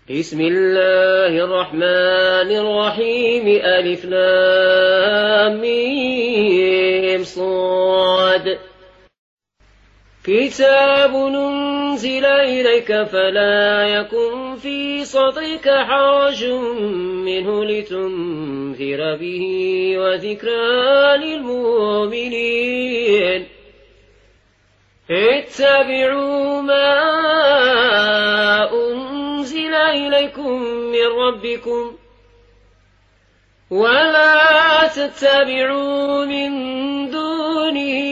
بسم الله الرحمن الرحيم ألف لام ميم صاد كتاب أنزل إليك فلا يكن في صدرك حرج منه لتنذر به وذكرى للمؤمنين اتبعوا ما أنزل إليكم من ربكم ولا تتبعوا من دونه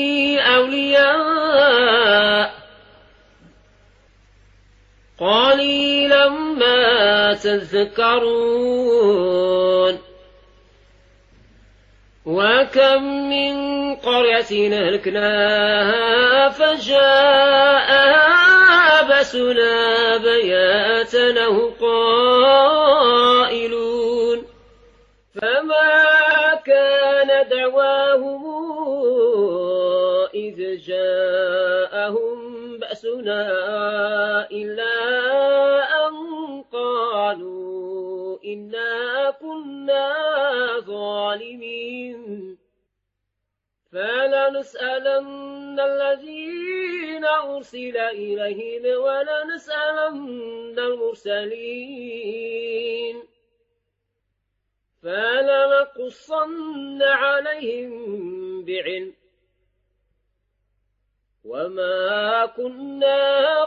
أولياء قليلا ما تذكرون وكم من قرية أهلكناها فجاءها بأسنا بياتا أو قائلون فما كان دعواهم إذ جاءهم بأسنا إلا أن قالوا إنا كنا ظالمين فلنسألن الذين أرسل إليهم ولنسألن المرسلين فلنقصن عليهم بعلم وما كنا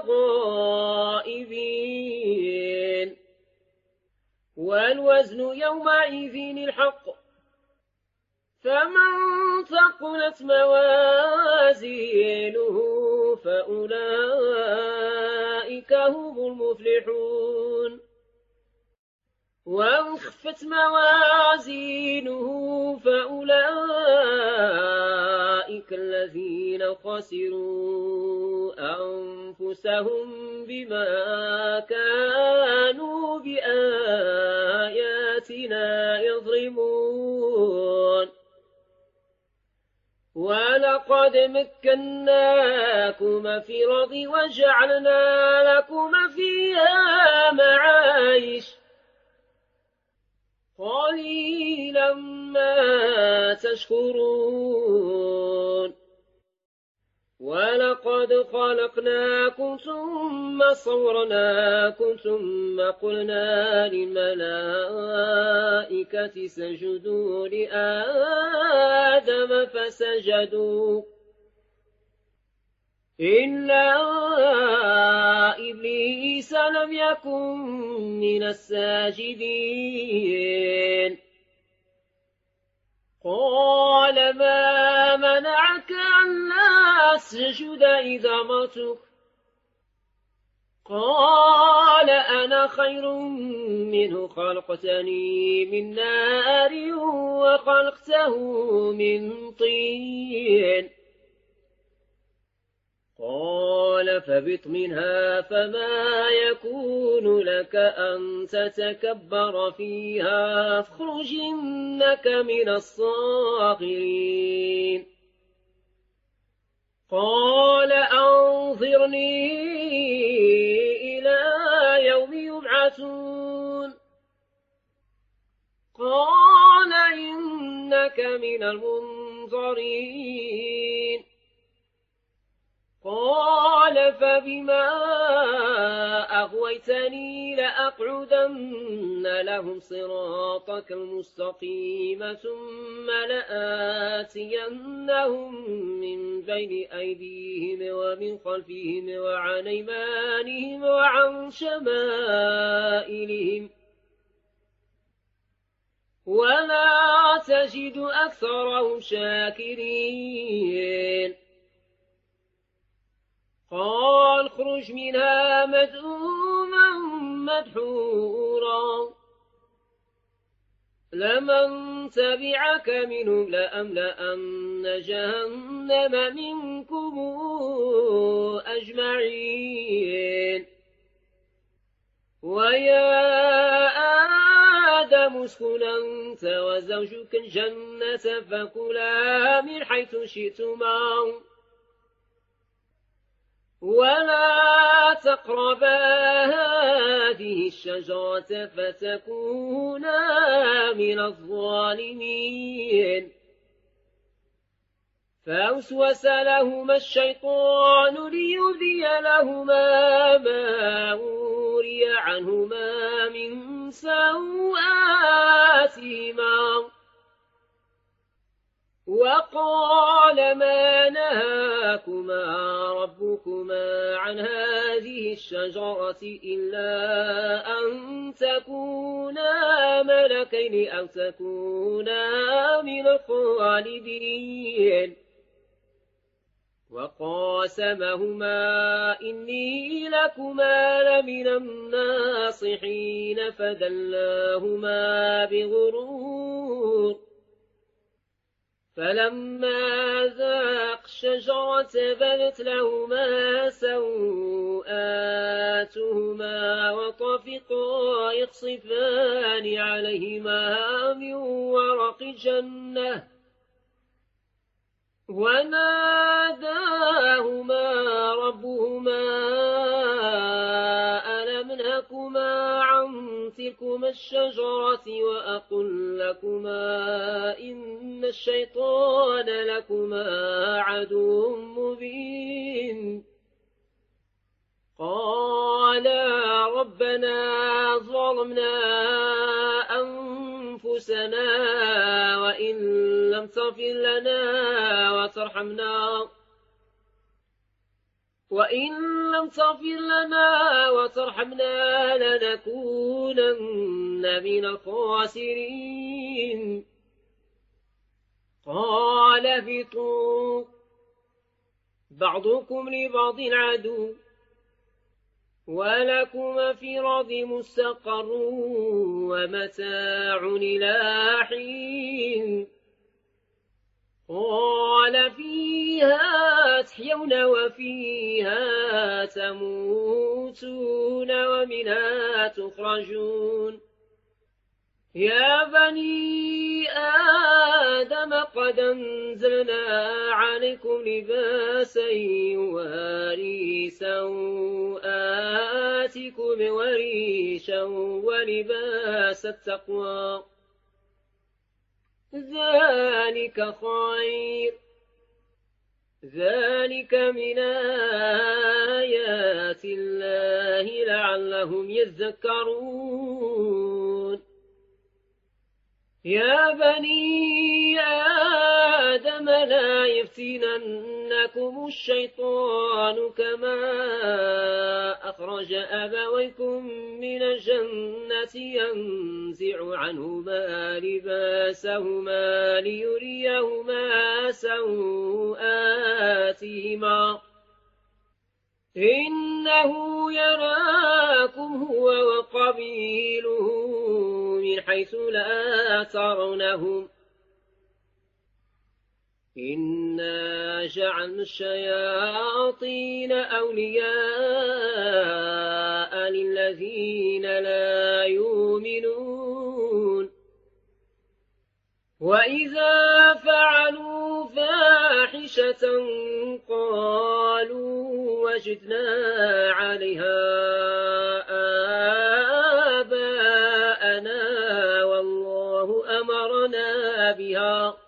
غائبين والوزن يومئذ الحق فمن ثقلت موازينه فأولئك هم المفلحون ومن خفت موازينه فأولئك الذين خسروا أنفسهم بما كانوا بآياتنا يظلمون ولقد مكناكم في الأرض وجعلنا لكم فيها معايش قليلا ما تشكرون ولقد خلقناكم ثم صورناكم ثم قلنا للملائكة اسجدوا لآدم فسجدوا إلا إبليس لم يكن من الساجدين قال ما منعك ألا أسجد إذا أمرتك قال أنا خير منه خلقتني من نار وخلقته من طين قال فبط منها فما يكون لك أن تتكبر فيها فاخرج إنك من الصاغرين قال أنظرني إلى يوم يبعثون قال إنك من المنظرين قال فبما أغويتني لأقعدن لهم صراطك المستقيم ثم لآتينهم من بين أيديهم ومن خلفهم وعن أيمانهم وعن شمائلهم ولا تجد أكثرهم شاكرين قال اخرج منها مذءوما مدحورا لمن تبعك منهم لأملأن جهنم منكم أجمعين ويا آدم اسكن أنت وزوجك الجنة فكلا من حيث شئتما ولا تقربا هذه هذه الشجرة فتكونا من الظالمين فأوسوس لهما الشيطان ليبدي لهما ما وري عنهما من سوآتهما وقال ما نهاكما ربكما عن هذه الشجرة إلا أن تكونا ملكين أو تكونا من الخالدين وقاسمهما إني لكما لمن الناصحين فدلاهما بغرور فلما ذاق الشجرة بدت لهما سوآتهما وطفقا يخصفان عليهما من ورق الجنة وناداهما ربهما ألم نهكما عن تلكما الشجرة وأقل لكما إن الشيطان لكما عدو مبين قالا ربنا ظلمنا أنفسنا وإن لم تغفر لنا وترحمنا لنكونن من الخاسرين قال اهبطوا بعضكم لبعض عدو ولكم في الأرض مستقر ومتاع إلى حين قال فيها تحيون وفيها تموتون ومنها تخرجون يا بني آدم قد أنزلنا عليكم لباسا يواري سوآتكم وريشا ولباس التقوى ذلك خير ذلك من آيات الله لعلهم يذكرون يا بني آدم لا يفتننكم الشيطان كما أخرج أبويكم من الجنة ينزع عنهما لباسهما ليريهما سوآتهما إنه يراكم هو وقبيله من حيث لا ترونهم إنا جعلنا الشياطين أولياء للذين لا يؤمنون وإذا فعلوا فاحشة قالوا وجدنا عليها آباءنا والله أمرنا بها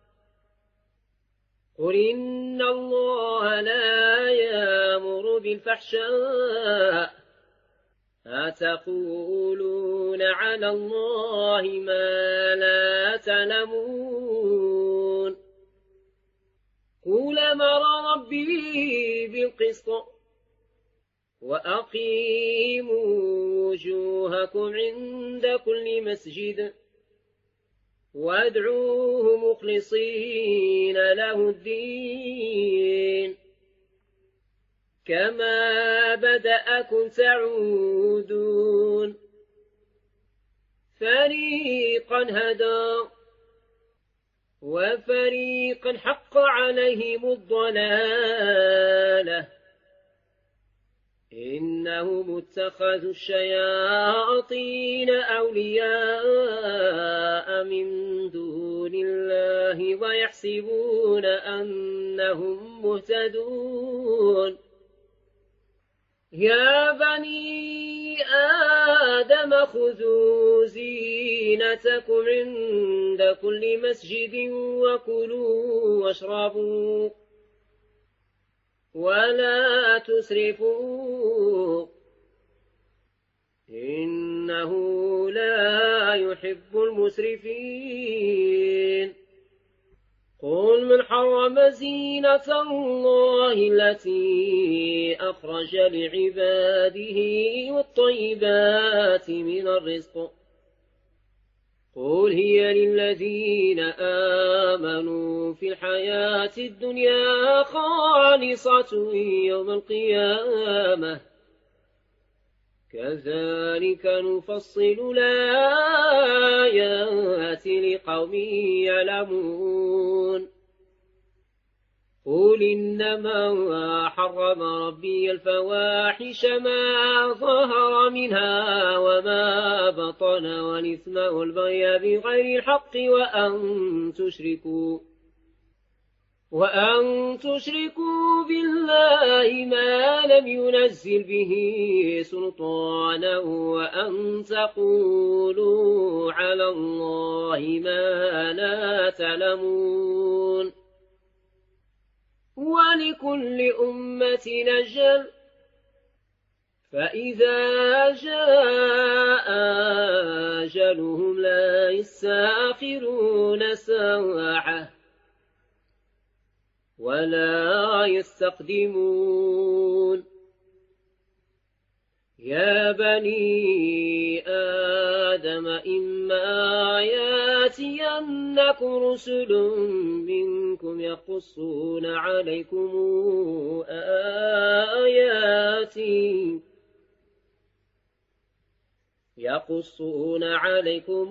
قل إن الله لا يأمر بالفحشاء أتقولون على الله ما لا تعلمون قل أمر ربي بالقسط وأقيموا وجوهكم عند كل مسجد وادعوه مخلصين له الدين كما بدأكم تعودون فريقا هدى وفريقا حق عليهم الضلالة إنهم اتخذوا الشياطين أولياء من دون الله ويحسبون أنهم مهتدون يا بني آدم خذوا زينتكم عند كل مسجد وكلوا واشربوا ولا تسرفوا إنه لا يحب المسرفين قل من حرم زينة الله التي أخرج لعباده والطيبات من الرزق قل هي للذين آمنوا في الحياة الدنيا خالصة يوم القيامة كذلك نفصل الآيات لقوم يعلمون قل إنما حرم ربي الفواحش ما ظهر منها وما بطن والإثم والبغي بغير الحق وأن تشركوا بالله ما لم ينزل به سلطانا وأن تقولوا على الله ما لا تعلمون ولكل أمة أجل فإذا جاء أجلهم لا يستأخرون ساعة ولا يستقدمون يا بني آدم إما ياتينكم رسل منكم يقصون عليكم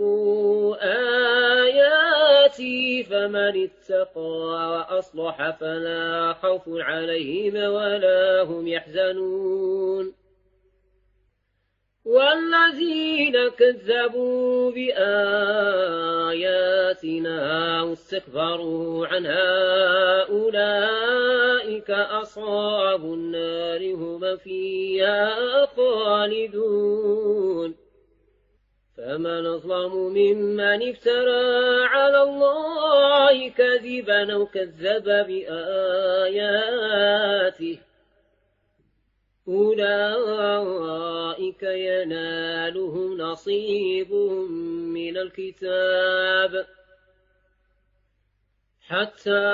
آياتي فمن اتقى وأصلح فلا خوف عليهم ولا هم يحزنون والذين كذبوا بآياتنا واستكبروا عنها أولئك أصحاب النار هم فيها خالدون فمن أظلم ممن افترى على الله كذبا أو كذب بآياته أولئك ينالهم نصيبهم من الكتاب حتى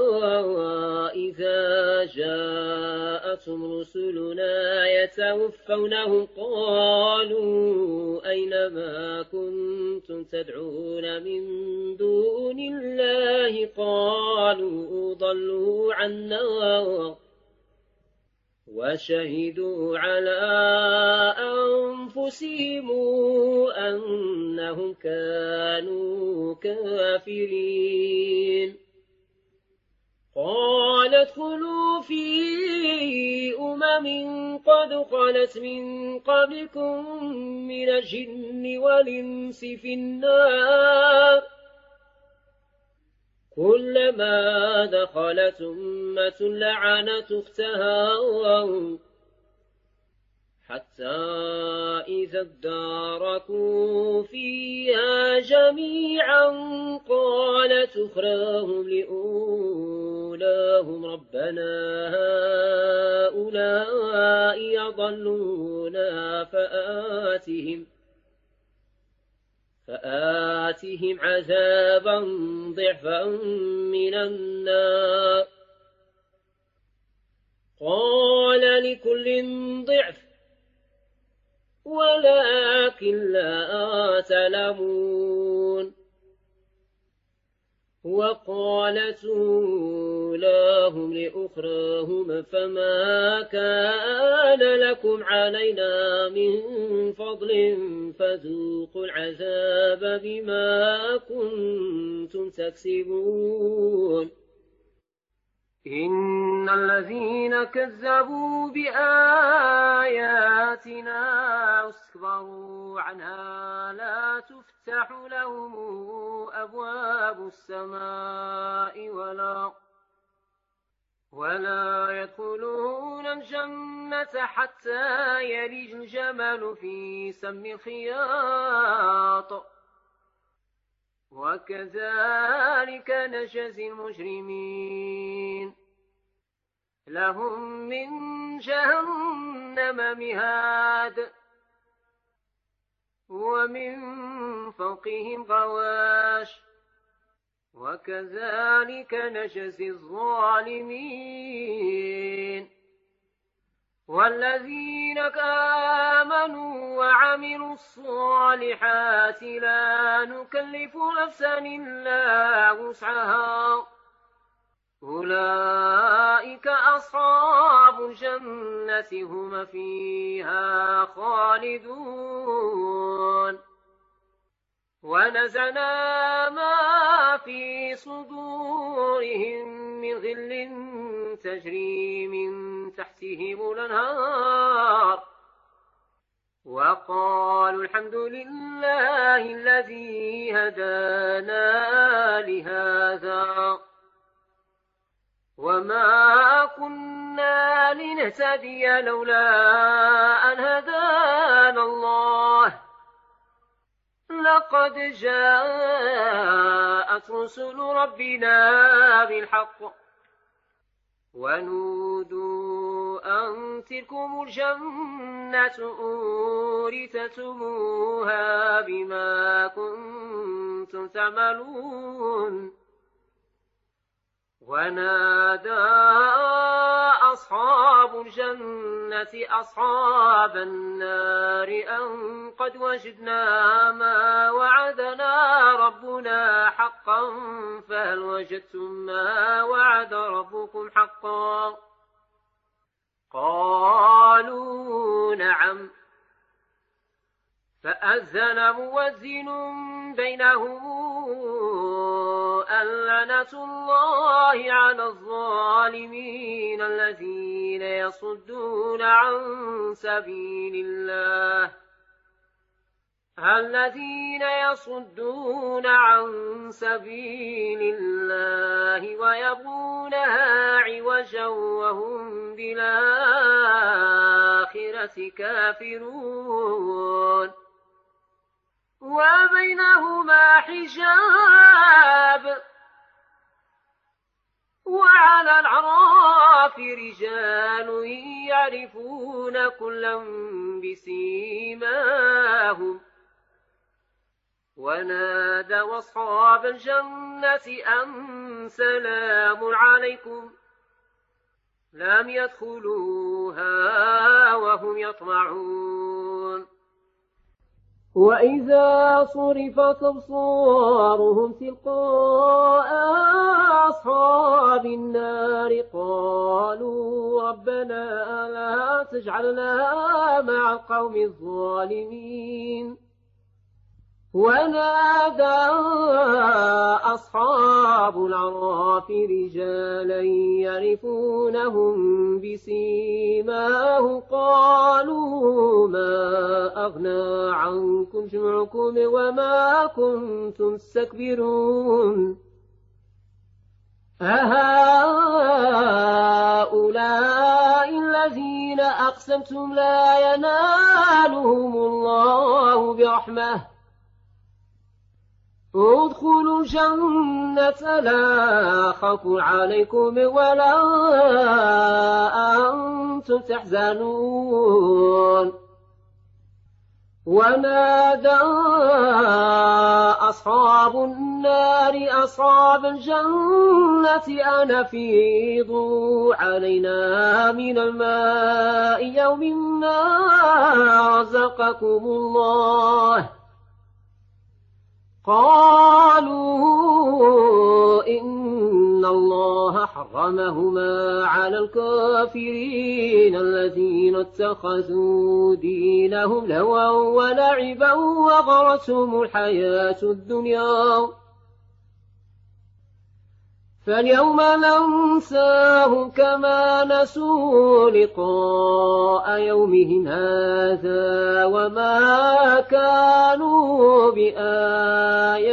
إذا جاءتهم رسلنا يتوفونهم قالوا أين ما كنتم تدعون من دون الله قالوا ضلوا عنا وشهدوا على أنفسهم أنهم كانوا كافرين قال ادخلوا في قد خلت من قبلكم من الجن والإنس في النار كلما دخلت أمة لعنت أختها حتى إذا اداركوا فيها جميعا قالت أخراهم لأولاهم ربنا هؤلاء يضلونا فآتهم عذابا ضعفا من النار قال لكل ضعف ولكن لا تعلمون وقالت أولاهم لأخراهم فما كان لكم علينا من فضل فذوقوا العذاب بما كنتم تكسبون إن الذين كذبوا بآياتنا واستكبروا عنها لا تفتح لهم أبواب السماء ولا يدخلون الجنة حتى يلج الجمل في سم الخياط وكذلك نجزي المجرمين لهم من جهنم مهاد ومن فوقهم غواش وكذلك نجزي الظالمين والذين آمنوا وعملوا الصالحات لا نكلف نفسا إلا وسعها أولئك أصحاب الجنة هم فيها خالدون ونزعنا ما في صدورهم من غل تجري من تحتهم الأنهار وقالوا الحمد لله الذي هدانا لهذا وما كنا لنهتدي لولا أن هدانا الله لقد جاءت رسل ربنا بالحق ونودوا أن تلكم الجنة أورثتموها بما كنتم تعملون ونادى أصحاب الجنة أصحاب النار أن قد وجدنا ما وعدنا ربنا حقا فهل وجدتم ما وعد ربكم حقا قالوا نعم فأذن مؤذن بينهم لعنة الله على الظالمين الذين يصدون عن سبيل الله ويبغونها عوجا وهم بالآخرة كافرون وبينهما حجاب وعلى الأعراف رجال يعرفون كلا بسيماهم ونادوا أصحاب الجنة أن سلام عليكم لم يدخلوها وهم يطمعون وإذا صرفت أبصارهم تلقاء أصحاب النار قالوا ربنا لا تجعلنا مع القوم الظالمين ونادى أصحاب الأعراف رجالا يعرفونهم بسيماهم قالوا ما أغنى عنكم جمعكم وما كنتم تستكبرون أهؤلاء الذين أقسمتم لا ينالهم الله برحمة ادخلوا الجنة لا خوف عليكم ولا أنتم تحزنون ونادى أصحاب النار أصحاب الجنة أن أفيضوا علينا من الماء يوم ما رزقكم الله قالوا إن الله حرمهما على الكافرين الذين اتخذوا دينهم لهوا ولعبا وغرتهم الحياة الدنيا فاليوم ننساهم كما نسوا لقاء يومهم هذا وما كانوا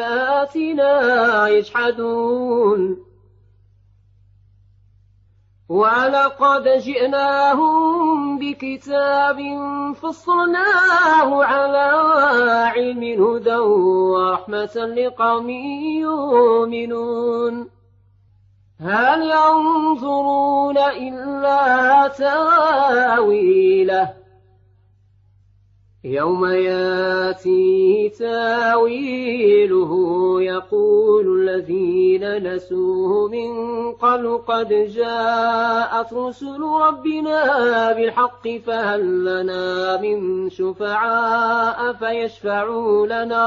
بآياتنا يجحدون ولقد جئناهم بكتاب فصلناه على علم هدى ورحمة لقوم يؤمنون هل ينظرون إلا تاويله يوم ياتي تاويله يقول الذين نسوه من قبل قد جاءت رسل ربنا بالحق فهل لنا من شفعاء فيشفعوا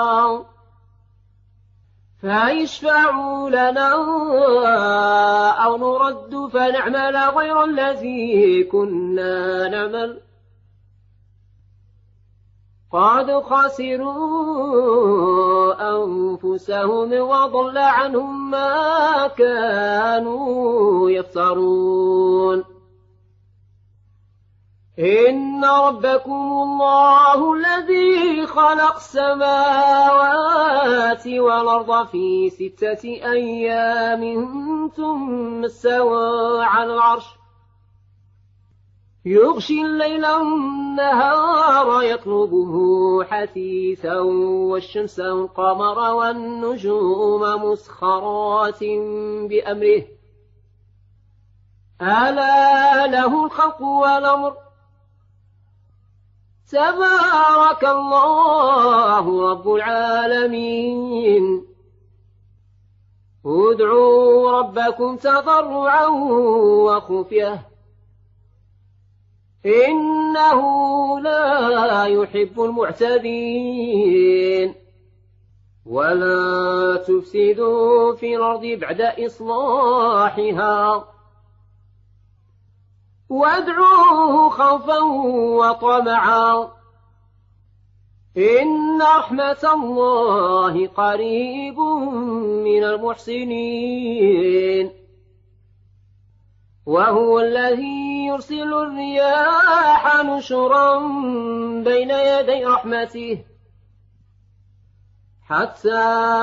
لنا أو نرد فنعمل غير الذي كنا نعمل قد خسروا أنفسهم وضل عنهم ما كانوا يفترون إن ربكم الله الذي خلق السماوات والأرض في 6 أيام ثم استوى على العرش يغشي الليل النهار يطلبه حثيثا والشمس والقمر والنجوم مسخرات بأمره ألا له الخلق والأمر تبارك الله رب العالمين ادعوا ربكم تضرعا وخفية إنه لا يحب المعتدين ولا تفسدوا في الأرض بعد إصلاحها وادعوه خوفا وطمعا إن رحمة الله قريب من المحسنين وهو الذي يرسل الرياح نشرا بين يدي رحمته حتى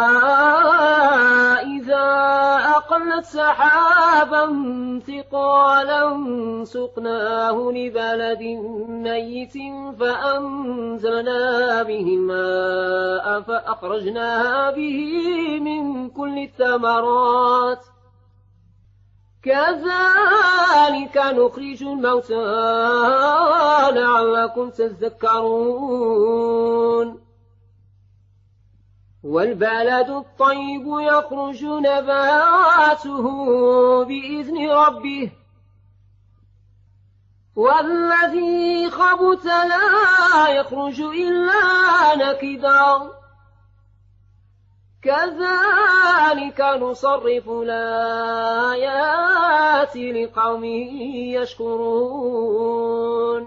إذا أقلت سحابا ثقالا سقناه لبلد ميت فأنزلنا به الماء فأخرجنا به من كل الثمرات كذلك نخرج الموتى لعلكم تذكرون والبلد الطيب يخرج نباته بإذن ربه والذي خبث لا يخرج إلا نكدا كذلك نصرف الآيات لقوم يشكرون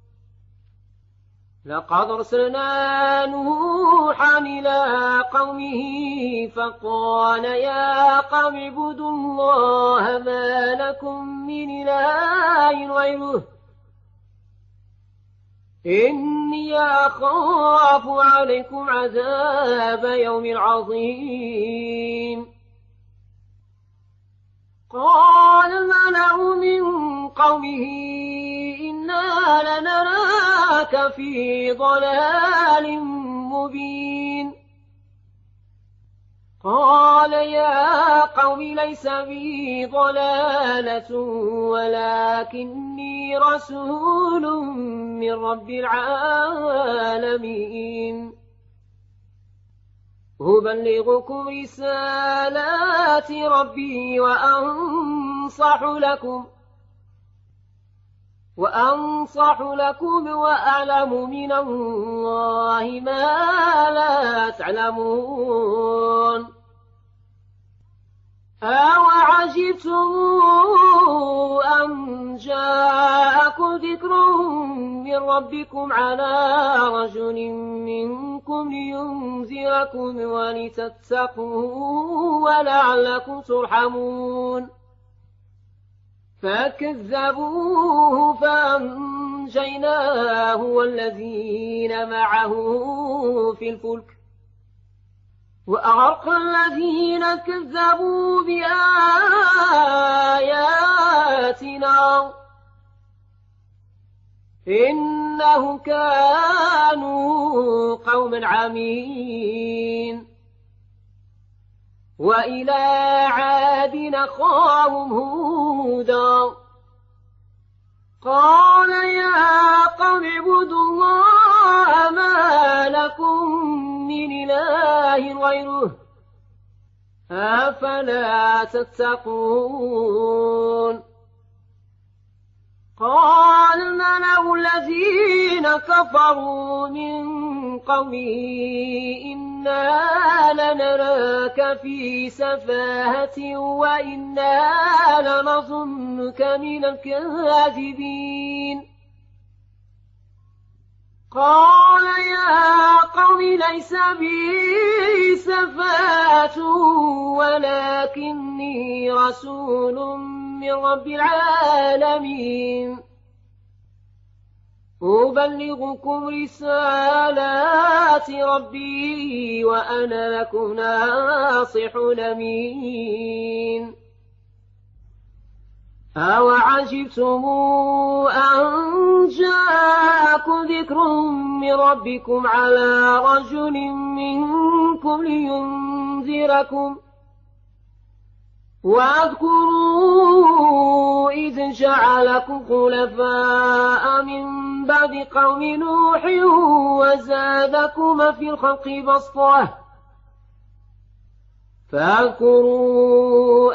لقد أرسلنا نوحا إلى قومه فقال يا قوم اعبدوا الله ما لكم من إله غيره إني أخاف عليكم عذاب يوم عظيم قال الملأ من قومه إنا لنراك في ضلال مبين قال يا قوم ليس بي ضلالة ولكني رسول من رب العالمين أبلغكم رسالات ربي وأنصح لكم وأعلم من الله ما لا تعلمون أوعجبتم أن جاءكم ذكر من ربكم على رجل منكم لينذركم ولتتقوا ولعلكم ترحمون فكذبوه فأنجيناه والذين معه في الفلك وأغرق الذين كذبوا بآياتنا إنهم كانوا قوما عمين. وإلى عاد أخاهم هودا قال يا قوم اعبدوا الله ما لكم من إله غيره أفلا تتقون. قال الملأ الذين كفروا من قومه إنا لنراك في سفاهة وإنا لنظنك من الكاذبين. قال يا قوم ليس بي سفاهة ولكني رسول من رب العالمين أبلغكم رسالات ربي وأنا لكم ناصح أمين. أوعجبتم أن جاءكم ذكر من ربكم على رجل منكم لينذركم واذكروا إذ جعلكم خلفاء من بعد قوم نوح وزادكم في الخلق بسطة فاذكروا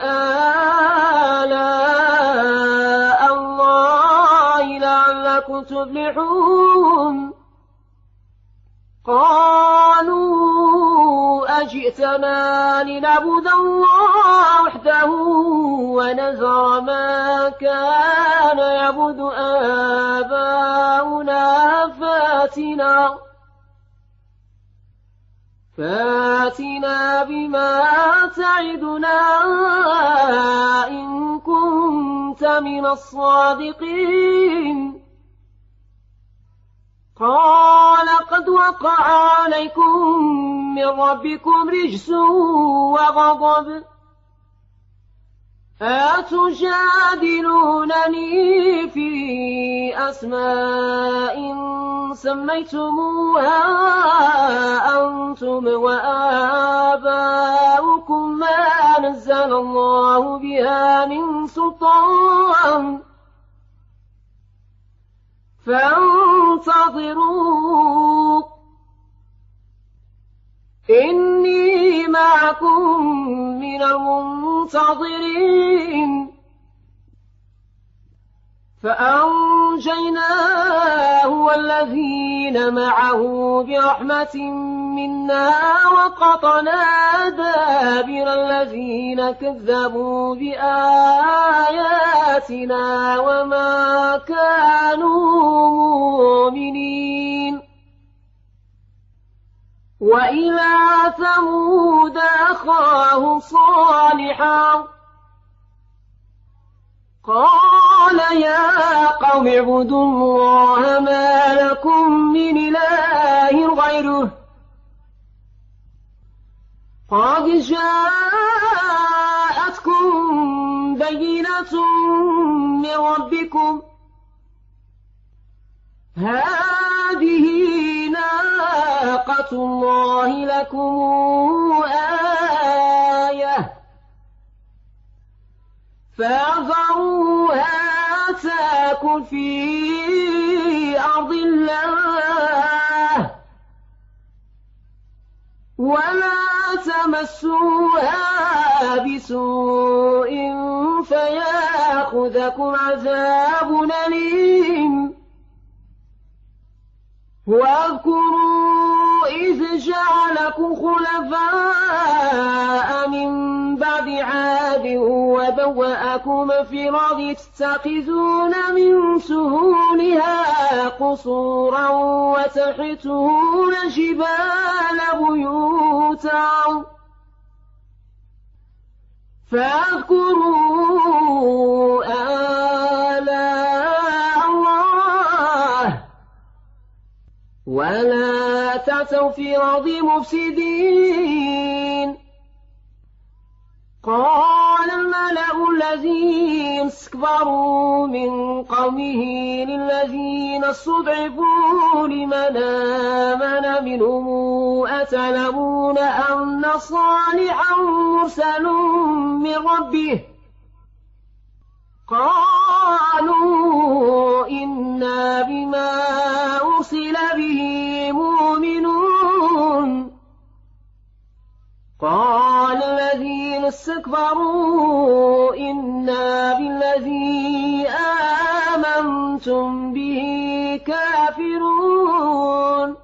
آلاء الله لعلكم تفلحون. قالوا أجئتنا لنعبد الله وحده ونذر ما كان يعبد آباؤنا فاتنا بما تعدنا إن كنت من الصادقين. قال قد وقع عليكم من ربكم رجس وغضب أتجادلونني في أسماء سميتموها أنتم وآباؤكم ما نزل الله بها من سلطان فانتظروا إني معكم من المنتظرين. فأنجيناه والذين معه برحمة منا وقطعنا دابر الذين كذبوا بآياتنا وما كانوا مؤمنين. وإلى ثمود أخاهم صالحا قال يا قوم اعبدوا الله ما لكم من إله غيره قد جاءتكم بينة من ربكم هذه ناقة الله لكم آية فذروها تاكل في أرض الله ولا تمسوها بسوء فيأخذكم عذاب أليم. واذكروا إذ جعلكم خلفاء من بعد عاد وبوأكم في الأرض تتخذون من سهولها قصورا وتحتون جبال بيوتا فاذكروا آلاء الله ولا وأتوا في الأرض مفسدين. قال الملأ الذين استكبروا من قومه للذين استضعفوا لمن آمن منهم أتعلمون أن صالحا مرسل من ربه؟ قالوا إنا بما أرسل به مؤمنون. قال الذين استكبروا إنا بالذي آمنتم به كافرون.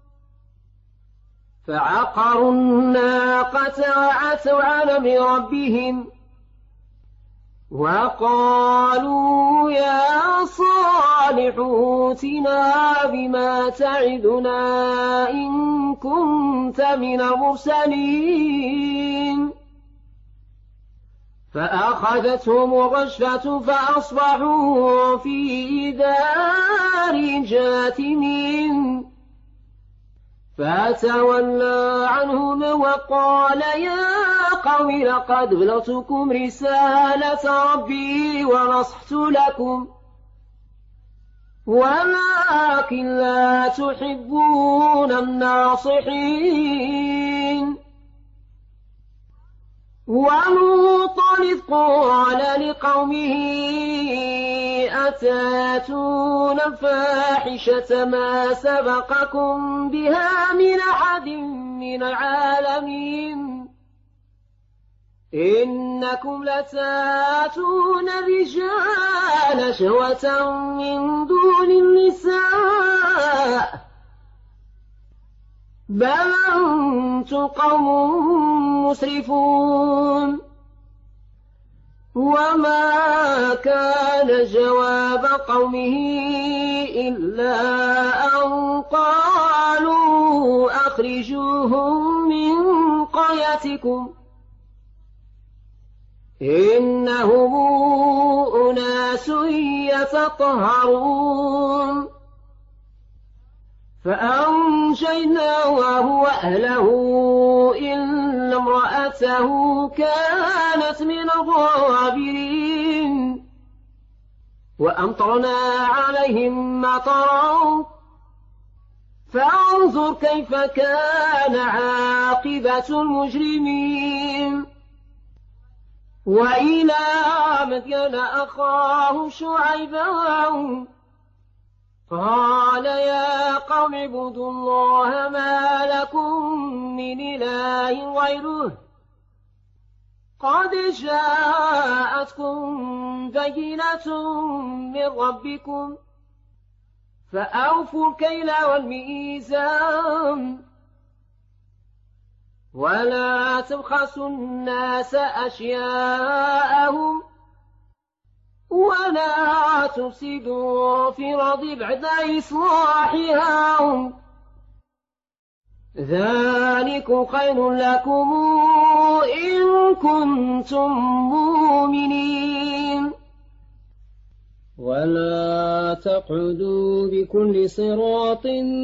فعقروا الناقة وعتوا عن أمر ربهم وقالوا يا صالح ائتنا بما تعدنا إن كنت من المرسلين. فأخذتهم الرجفة فأصبحوا في دار جاثمين. فتولى عنهم وقال يا قوم لقد بلغتكم رسالة ربي ونصحت لكم ولكن لا تحبون الناصحين. ولوطا إذ قال لقومه أتاتون الفاحشة ما سبقكم بها من أحد من العالمين إنكم لتاتون الرجال شهوة من دون النساء بل أنتم قوم مسرفون. وما كان جواب قومه إلا أن قالوا أخرجوهم من قريتكم إنهم أناس يتطهرون. فأنجيناه وأهله إلا امرأته كانت من الغابرين. وأمطرنا عليهم مطرا فانظر كيف كان عاقبة المجرمين. وإلى مدين أخاهم شعيبا قال يا قوم اعبدوا الله ما لكم من إله غيره قد جاءتكم بينة من ربكم فأوفوا الكيل والميزان ولا تبخسوا الناس أشياءهم ولا تفسدوا في الأرض بعد إصلاحها ذلك خير لكم إن كنتم مؤمنين. ولا تقعدوا بكل صراط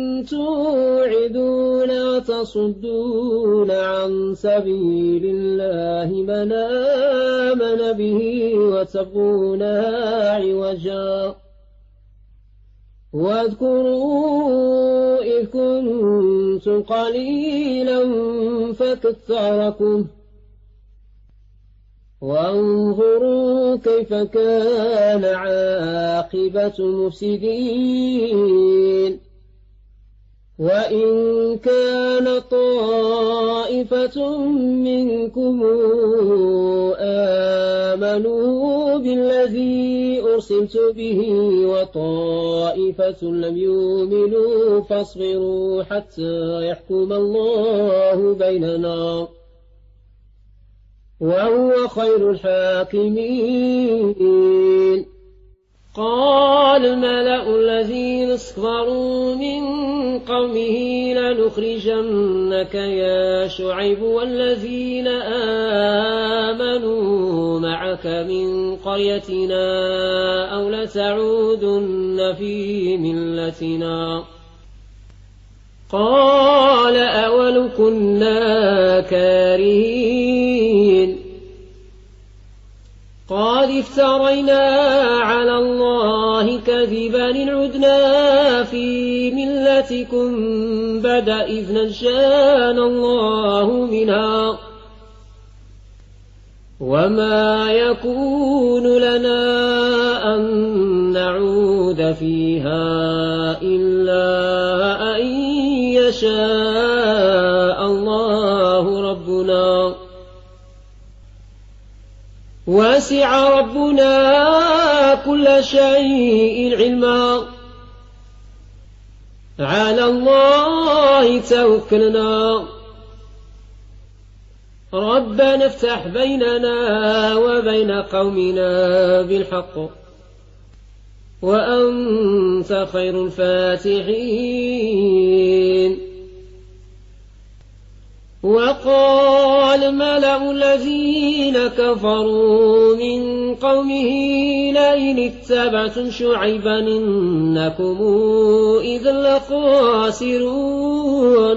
توعدون وتصدون عن سبيل الله من آمن به وتبغونها عوجا واذكروا إذ كنتم قليلا فكثركم وانظروا كيف كان عاقبة المفسدين. وإن كان طائفة منكم آمنوا بالذي أرسلت به وطائفة لم يؤمنوا فاصبروا حتى يحكم الله بيننا وهو خير الحاكمين. قال الملأ الذين استكبروا من قومه لنخرجنك يا شعيب والذين آمنوا معك من قريتنا أو لتعودن في ملتنا قال أولو كنا كارهين قد افترينا على الله كذبا إن عدنا في ملتكم بعد إذ نجانا الله منها وما يكون لنا أن نعود فيها إلا أن يشاء الله ربنا وسع ربنا كل شيء علما على الله توكلنا ربنا افتح بيننا وبين قومنا بالحق وأنت خير الفاتحين وقال ملأ الذين كفروا من قومه لئن اتبعتم شعيبا إنكم إذا لخاسرون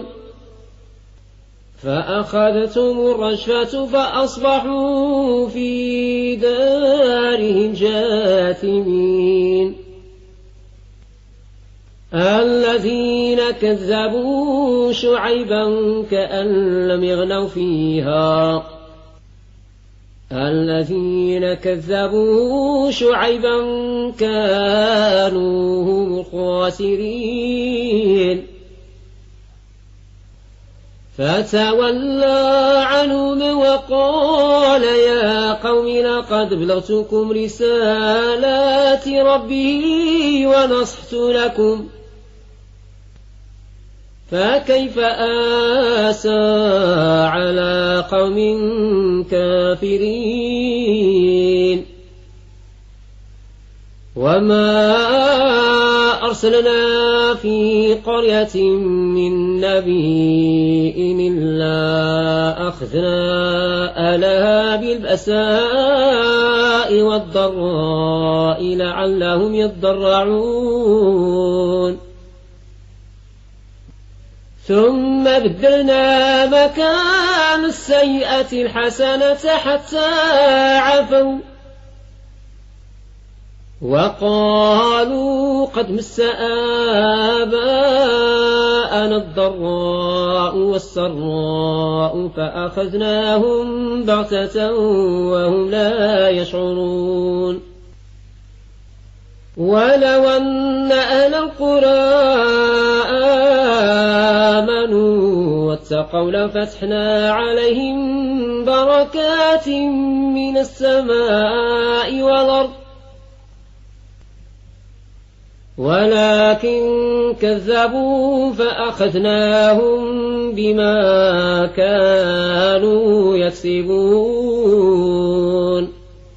فأخذتم الرجفة فأصبحوا في دارهم جاثمين الذين كذبوا شعيبا كأن لم يغنوا فيها الذين كذبوا شعيبا كانوا هم الخاسرين فتولى عنهم وقال يا قوم لقد بلغتكم رسالات ربي ونصحت لكم فكيف آسى على قوم كافرين وما أرسلنا في قرية من نبي إلا أخذنا أهلها بالبأساء والضراء لعلهم يضرعون ثم بدلنا مكان السيئة الحسنة حتى عفوا وقالوا قد مس آباءنا الضراء والسراء فأخذناهم بغتة وهم لا يشعرون ولو أن أهل القرى آمنوا واتقوا لفتحنا عليهم بركات من السماء والأرض ولكن كذبوا فأخذناهم بما كانوا يكسبون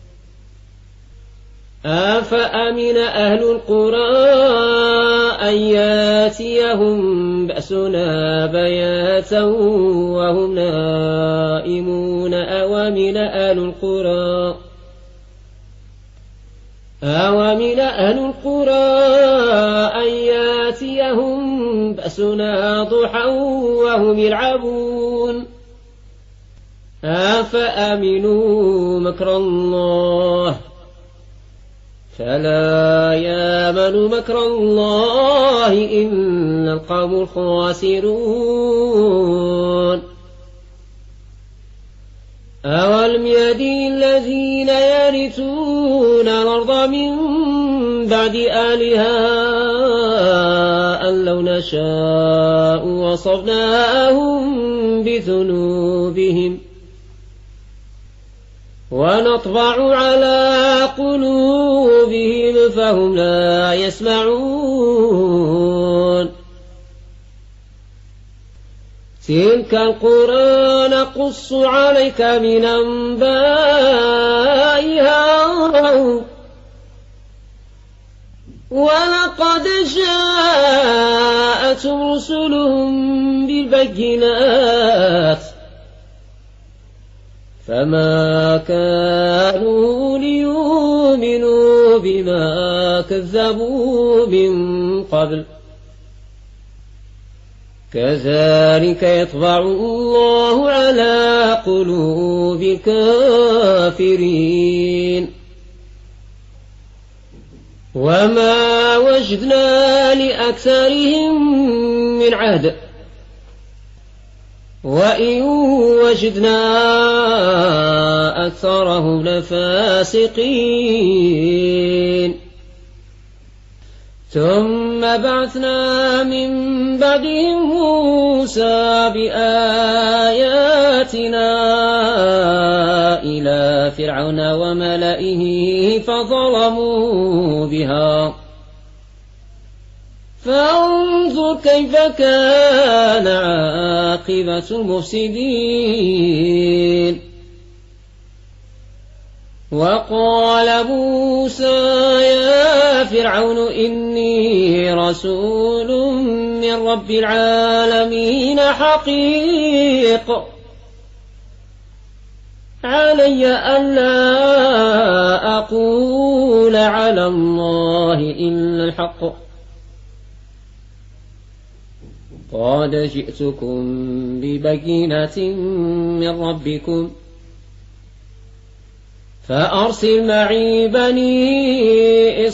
أفأمن أهل القرى أن ياتيهم بأسنا بياتا وهم نائمون أومن أهل القرى أن ياتيهم بأسنا ضحى وهم يلعبون أفأمنوا مكر الله فلا يامن مكر الله إلا القوم الخاسرون أولم يهدي الذين يرثون الأرض من بعد أهلها أن لو نشاء وصفناهم بذنوبهم ونطبع على قلوبهم فهم لا يسمعون تلك القرى نقص عليك من أنبائها ولقد جاءتهم رسلهم بالبينات فما كانوا ليؤمنوا بما كذبوا من قبل كذلك يطبع الله على قلوب الكافرين وما وجدنا لأكثرهم من عهد وإن وجدنا أكثرهم لفاسقين ثم بعثنا من بعدهم موسى بآياتنا إلى فرعون وملئه فظلموا بها فانظر كيف كان عاقبة المفسدين وقال موسى يا فرعون إني رسول من رب العالمين حقيق علي ألا أقول على الله إلا الحق قد جئتكم ببينة من ربكم فأرسل معي بني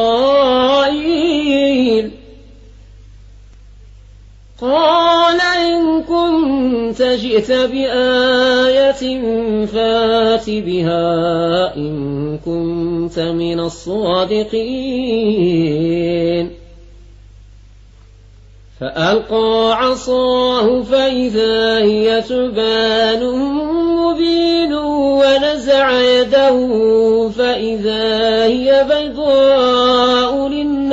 إسرائيل قال إن كنت جئت بآية فات بها إن كنت من الصادقين فألقى عصاه فإذا هي ثعبان مبين ونزع يده فإذا هي بيضاء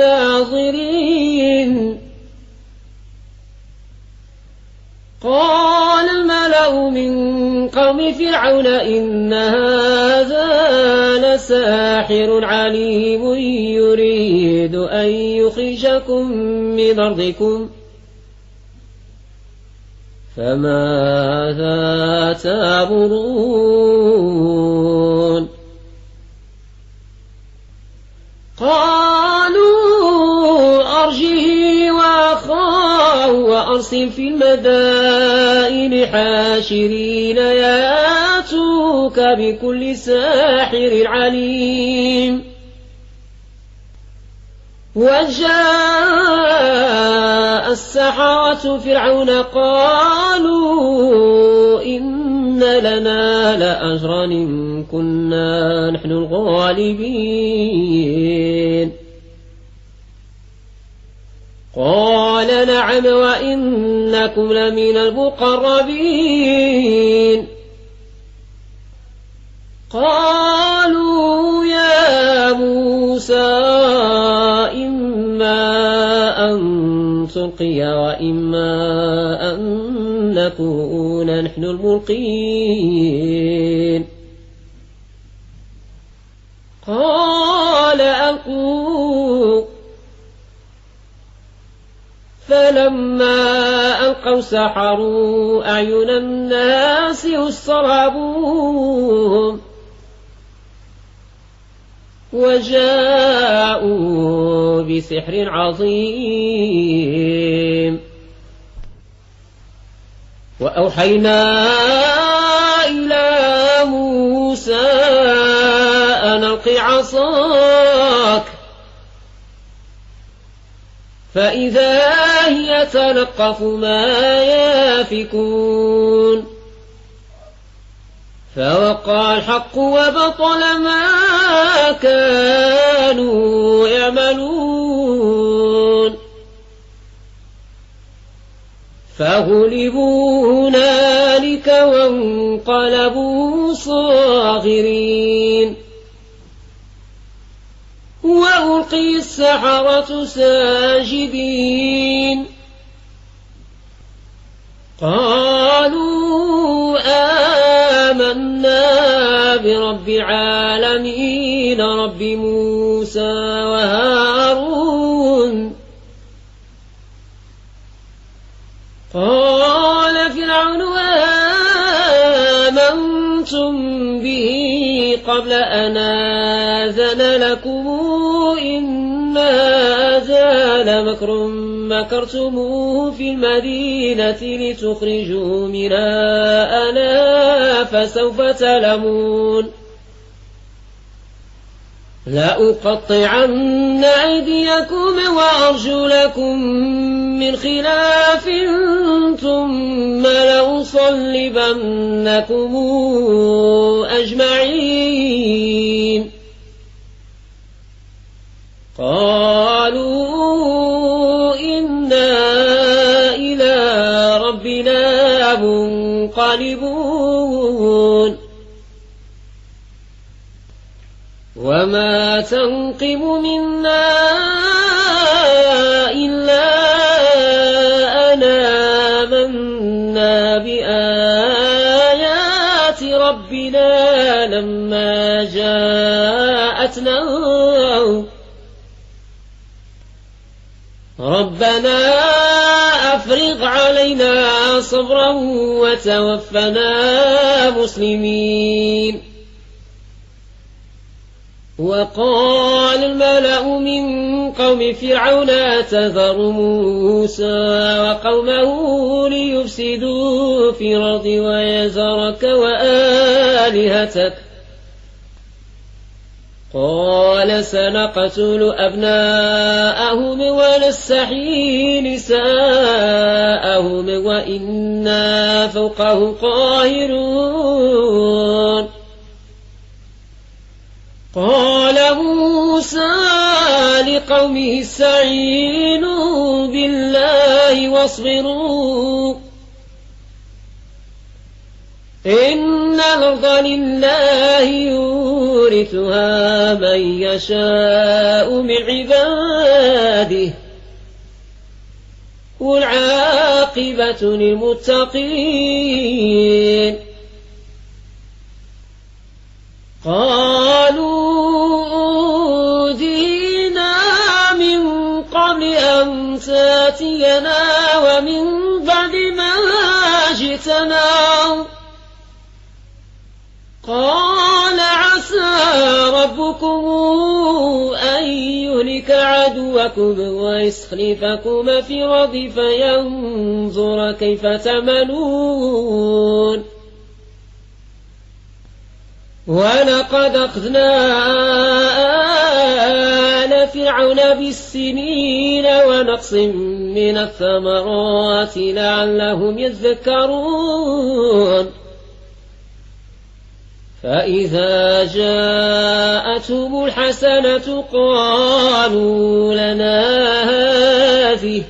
للناظرين قال الملأ من قوم فرعون إن هذا لساحر عليم يريد أن يخرجكم من أرضكم فماذا تأمرون قالوا أرجه وأخاه وأرسل في المدائن حاشرين ياتوك بكل ساحر عليم وجاء السحرة فرعون قالوا إن لنا لأجرا إن كنا نحن الغالبين قال نعم وإنكم لمن المقربين قالوا يا موسى إما أن تلقي وإما أن نكون نحن الملقين قال ألقوا فلما ألقوا سحروا أعين الناس واسترهبوهم وجاءوا بسحر عظيم وأوحينا إلى موسى أن ألق عصاك فإذا هي تلقف ما يافكون فوقع الحق وبطل ما كانوا يعملون فغلبوا هنالك وانقلبوا صاغرين وألقي السحرة ساجدين قالوا آمنا برب العالمين رب موسى وهارون قال فرعون آمنتم به قبل أن آذن لكم إن هذا لمكر مكرتموه في المدينة لتخرجوا منها أهلها فسوف تعلمون لأقطعن أيديكم وأرجلكم من خلاف ثم لأصلبنكم أجمعين قالوا إنا إلى ربنا منقلبون وما تنقم منا إلا أن آمنا بآيات ربنا لما جاءتنا ربنا أفرغ علينا صبرا وتوفنا مسلمين وقال الملأ من قوم فرعون تذر موسى وقومه ليفسدوا في الأرض ويذرك وآلهتك قال سنقتل أبناءهم ونستحيي نساءهم وإنا فوقهم قاهرون قال موسى لقومه استعينوا بالله واصبروا إن الأرض لله يورثها من يشاء من عباده والعاقبة للمتقين قالوا أوذينا من قبل أن تأتينا ومن بعد ما جئتنا قال عسى ربكم أن يهلك عدوكم ويستخلفكم في الأرض فينظر كيف تعملون ولقد أخذنا آل فرعون بالسنين ونقص من الثمرات لعلهم يذكرون فإذا جاءتهم الحسنة قالوا لنا هذه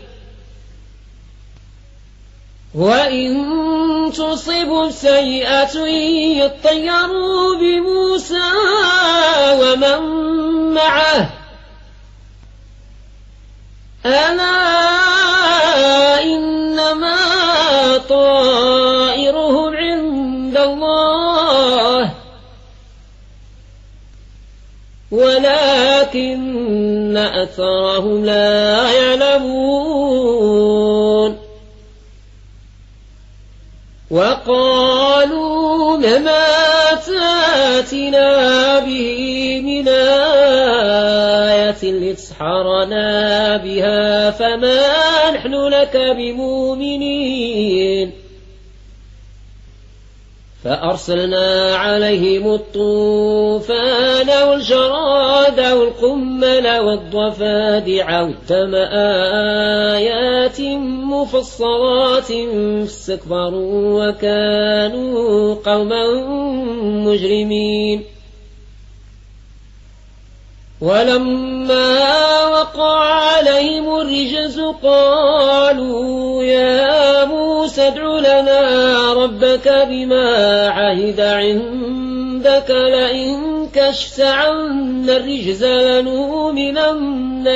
وإن تصب سيئة يطيروا بموسى ومن معه ألا إنما طائرهم عند الله ولكن أكثرهم لا يعلمون وقالوا مما تاتنا به من آية لتسحرنا بها فما نحن لك بمؤمنين فأرسلنا عليهم الطوفان والجراد والقمل والضفادع والدم آيات مفصلات فاستكبروا وكانوا قوما مجرمين ولما وقع عليهم الرجز قالوا يا موسى ادع لنا ربك بما عهد عندك لئن كشفت عنا الرجز لنؤمنن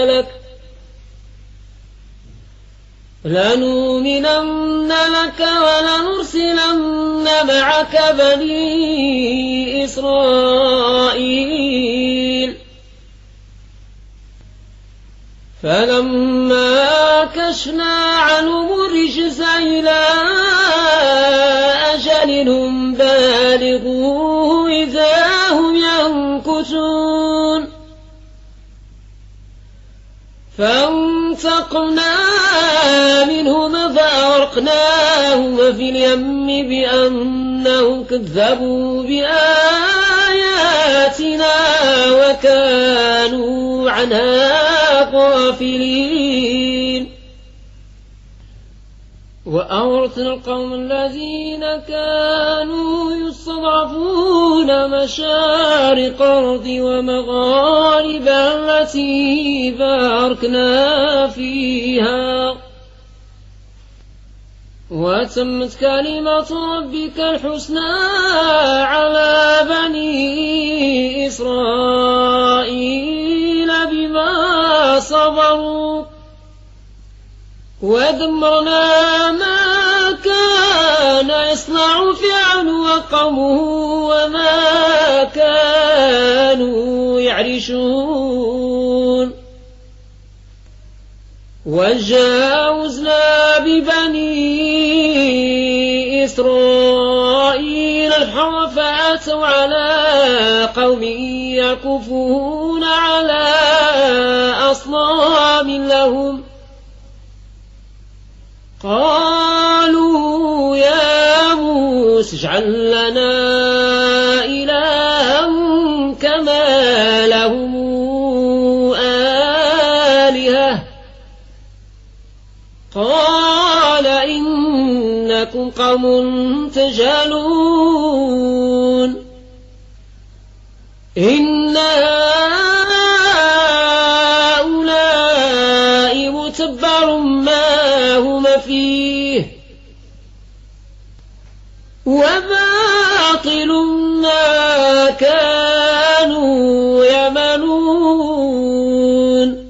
لك ولنرسلن معك بني إسرائيل فلما كشفنا عنهم الرجز إلى أجل هم بالغوه إذا هم ينكثون فانتقمنا منهم فأغرقناهم في اليم بأنهم كذبوا بآياتنا وكانوا عنها غافلين وأورثنا القوم الذين كانوا يستضعفون مشارق الأرض ومغاربها التي باركنا فيها وتمت كلمة ربك الحسنى على بني إسرائيل بما صبروا ودمرنا ما كان يصنع فرعون وقومه وما كانوا يعرشون وجاوزنا ببني إسرائيل البحر فأتوا على قوم يعكفون على أصنام لهم قالوا يا موسى اجعل لنا إلها كما لهم آلهة قال إنكم قوم تجهلون إن هؤلاء متبر ما هم فيه وباطل ما كانوا يعملون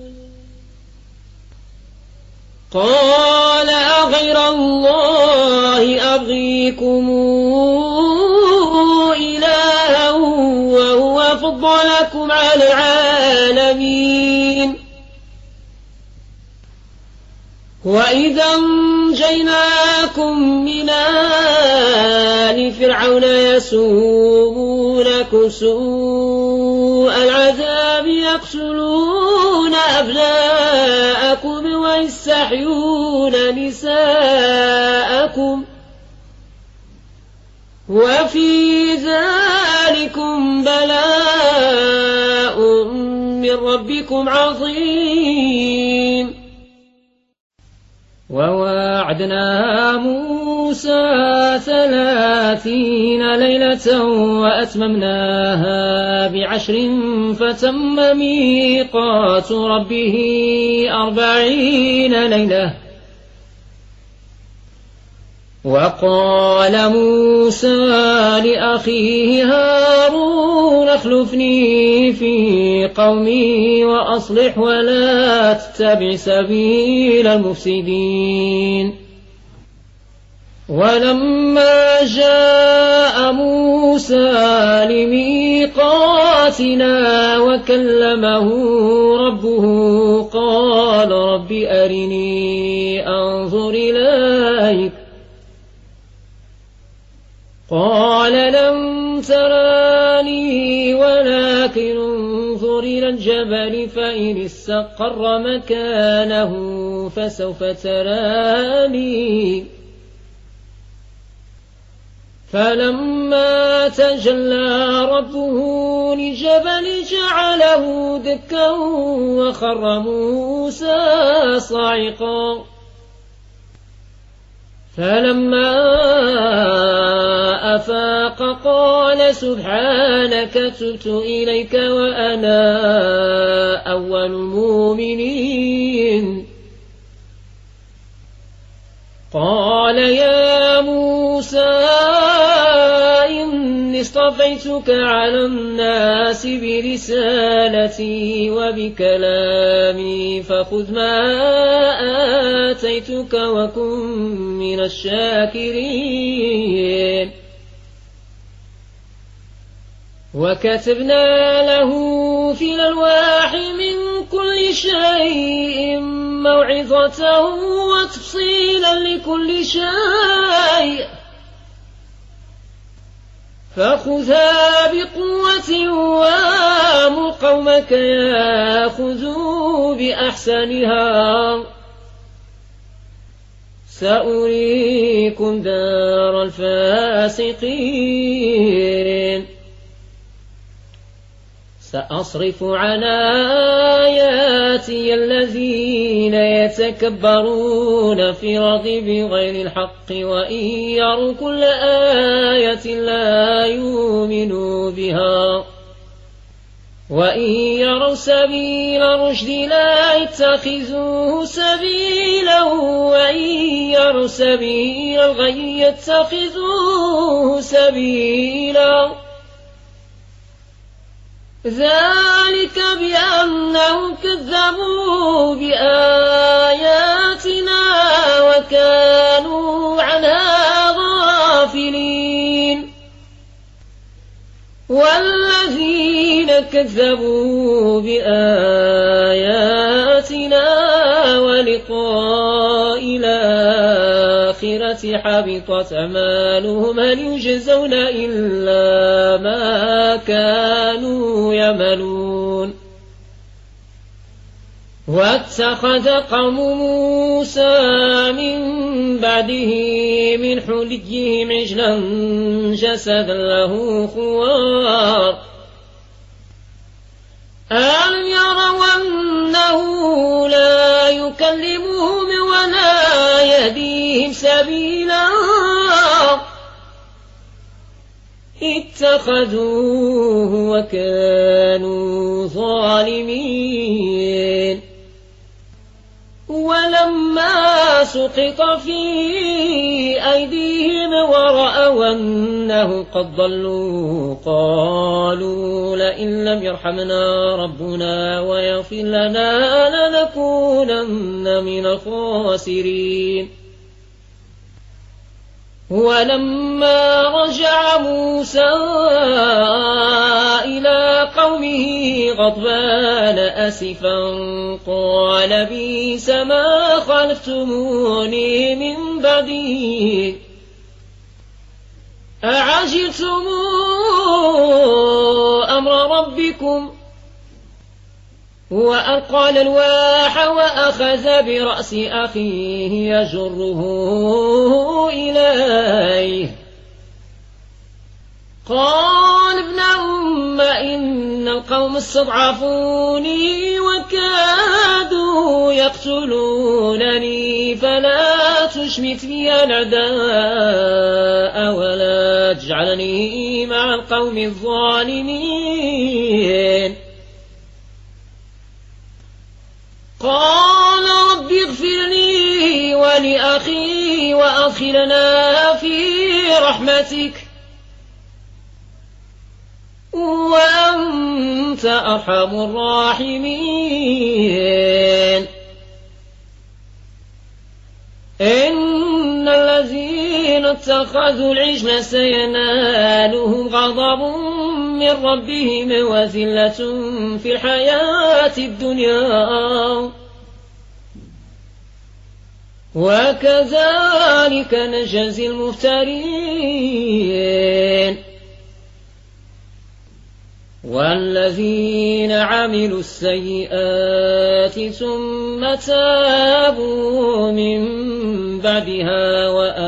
قال أغير الله أبغيكم إلها وهو فضلكم على العالمين وإذا أنجيناكم من آل فرعون يسومونكم سوء العذاب يقتلون أبناءكم ويستحيون نساءكم وفي ذلكم بلاء من ربكم عظيم وواعدنا موسى 30 ليلة وأتممناها ب10 فتم ميقات ربه 40 ليلة وقال موسى لأخيه هارون اخلفني في قومي وأصلح ولا تتبع سبيل المفسدين ولما جاء موسى لميقاتنا وكلمه ربه قال رب أرني أنظر إليك قال لن تراني ولكن انظر إلى الجبل فإن استقر مكانه فسوف تراني فلما تجلى ربه لجبل جعله دكا وخر موسى صاعقا فلما أفاق قال سبحانك تبت إليك وأنا أول المؤمنين قال يا موسى إني اصطفيتك على الناس برسالتي وبكلامي فخذ ما آتيتك وكن من الشاكرين وكتبنا له في الألواح من كل شيء موعظة وتفصيلا لكل شيء فخذها بقوة وآمر قومك يأخذوا بأحسنها سأريكم دار الفاسقين سأصرف عن آياتي الذين يتكبرون في الأرض بغير الحق وإن يروا كل آية لا يؤمنوا بها وإن يروا سبيل الرشد لا يتخذوه سبيلا وإن يروا سبيل الغي يتخذوه سبيلا ذلك بأنهم كذبوا بآياتنا وكانوا عنها غافلين والذين كذبوا بآياتنا ولقاء الآخرة حبطت أعمالهم هل يجزون إلا ما كانوا يعملون واتخذ قوم موسى من بعده من حليهم عجلا جسدا له خوار ألم يروا أنه لا يكلمهم ولا يهديهم سبيلا اتخذوه وكانوا ظالمين ولما سقط في أيديهم ورأوا أنه قد ضلوا قالوا لئن لم يرحمنا ربنا ويغفر لنا لنكونن من الخاسرين ولما رجع موسى إلى قومه غضبان أسفا قال بئس ما خلفتموني من بعدي أعجلتم أمر ربكم وألقى الألواح وأخذ برأس أخيه يجره إليه قال ابن أم إن القوم استضعفوني وكادوا يقتلونني فلا تشمت بي الأعداء ولا تجعلني مع القوم الظالمين قال رب اغفر لي ولأخي وأدخلنا في رحمتك وأنت أرحم الراحمين إن الذين اتخذوا العجل سينالهم غضب من ربهم وذلة في الحياة الدنيا وكذلك نجزي المفترين والذين عملوا السيئات ثم تابوا من بعدها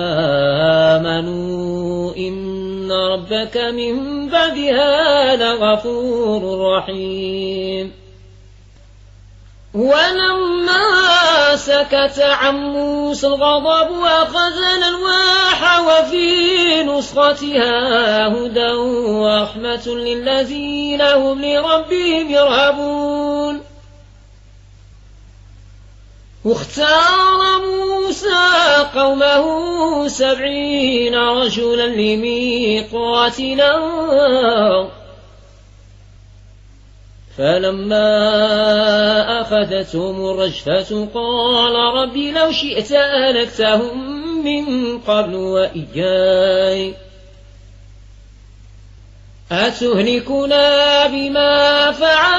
وآمنوا إن ربك من بعدها لغفور رحيم ولما سكت عن موسى الغضب وأخذنا الألواح وفي نسختها هدى ورحمة للذين هم لربهم يرهبون واختار موسى قومه 70 رجلا لميقاتنا فلما أخذتهم الرجفة قال رب لو شئت أهلكتهم من قبل وإياي أتهلكنا بما فعل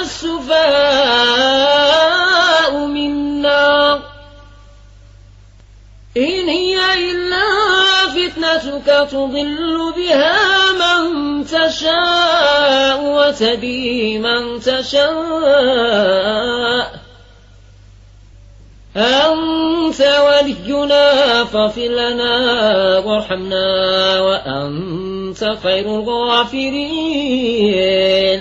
السفهاء منا إن هي إلا فتنتك تضل بها من تشاء وتهدي من تشاء أنت ولينا فاغفر لنا وارحمنا وأنت خير الغافرين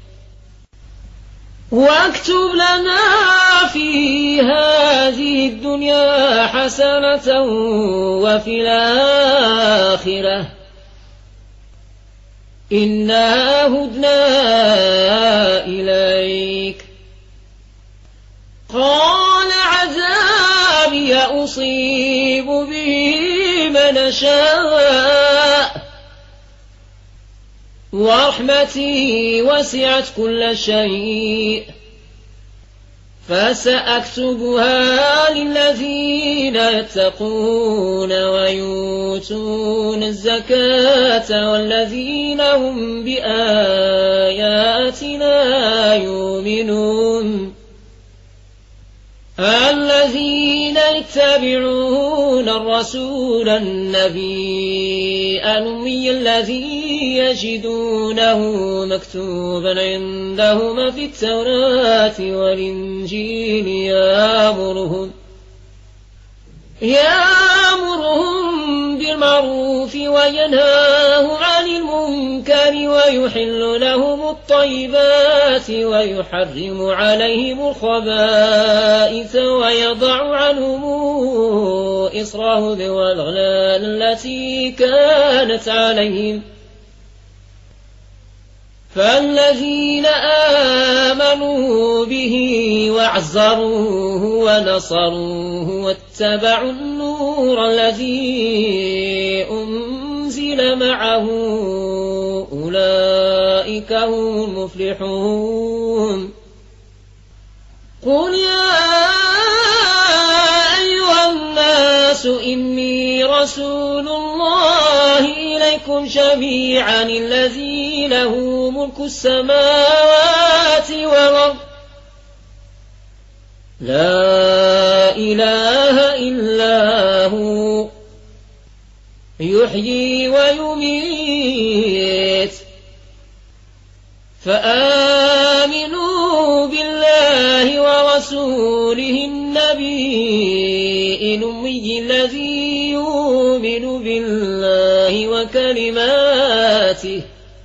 واكتب لنا في هذه الدنيا حسنة وفي الآخرة إنا هدنا إليك. قال عذابي أصيب به من شاء ورحمتي وسعت كل شيء فسأكتبها للذين يتقون ويؤتون الزكاة والذين هم بآياتنا يؤمنون الذين يتبعون الرسول النبي الأمي الذي يجدونه مكتوبا عندهم في التوراة والإنجيل يأمرهم بالمعروف وينهاهم عن المنكر ويحل لهم الطيبات ويحرم عليهم الخبائث ويضع عنهم إصرهم والأغلال التي كانت عليهم فالذين آمنوا به وعزروه ونصروه واتبعوا النور الذي أنزل معه أولئك هم المفلحون. قل يا أيها الناس إني رسول الله إليكم جميعا الذي له ملك السماوات والأرض لا إله إلا هو يحيي ويميت فآمنوا بالله ورسوله النبي الأمي الذي يؤمن بالله وكلماته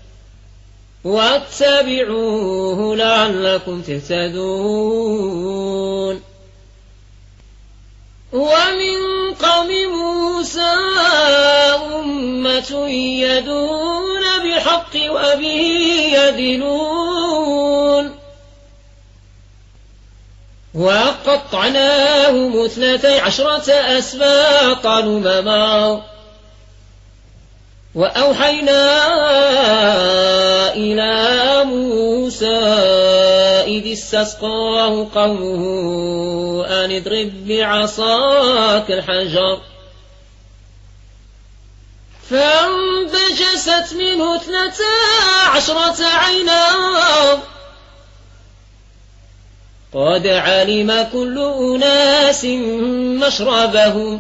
واتبعوه لعلكم تهتدون. ومن قوم موسى أمة يدعون بالحق وبه يدلون وقطعناهم 12 أسباطا أمما وأوحينا إلى موسى إذ استسقاه قومه أن اضرب بعصاك الحجر فانبجست منه 12 عينا قد علم كل أناس مشربهم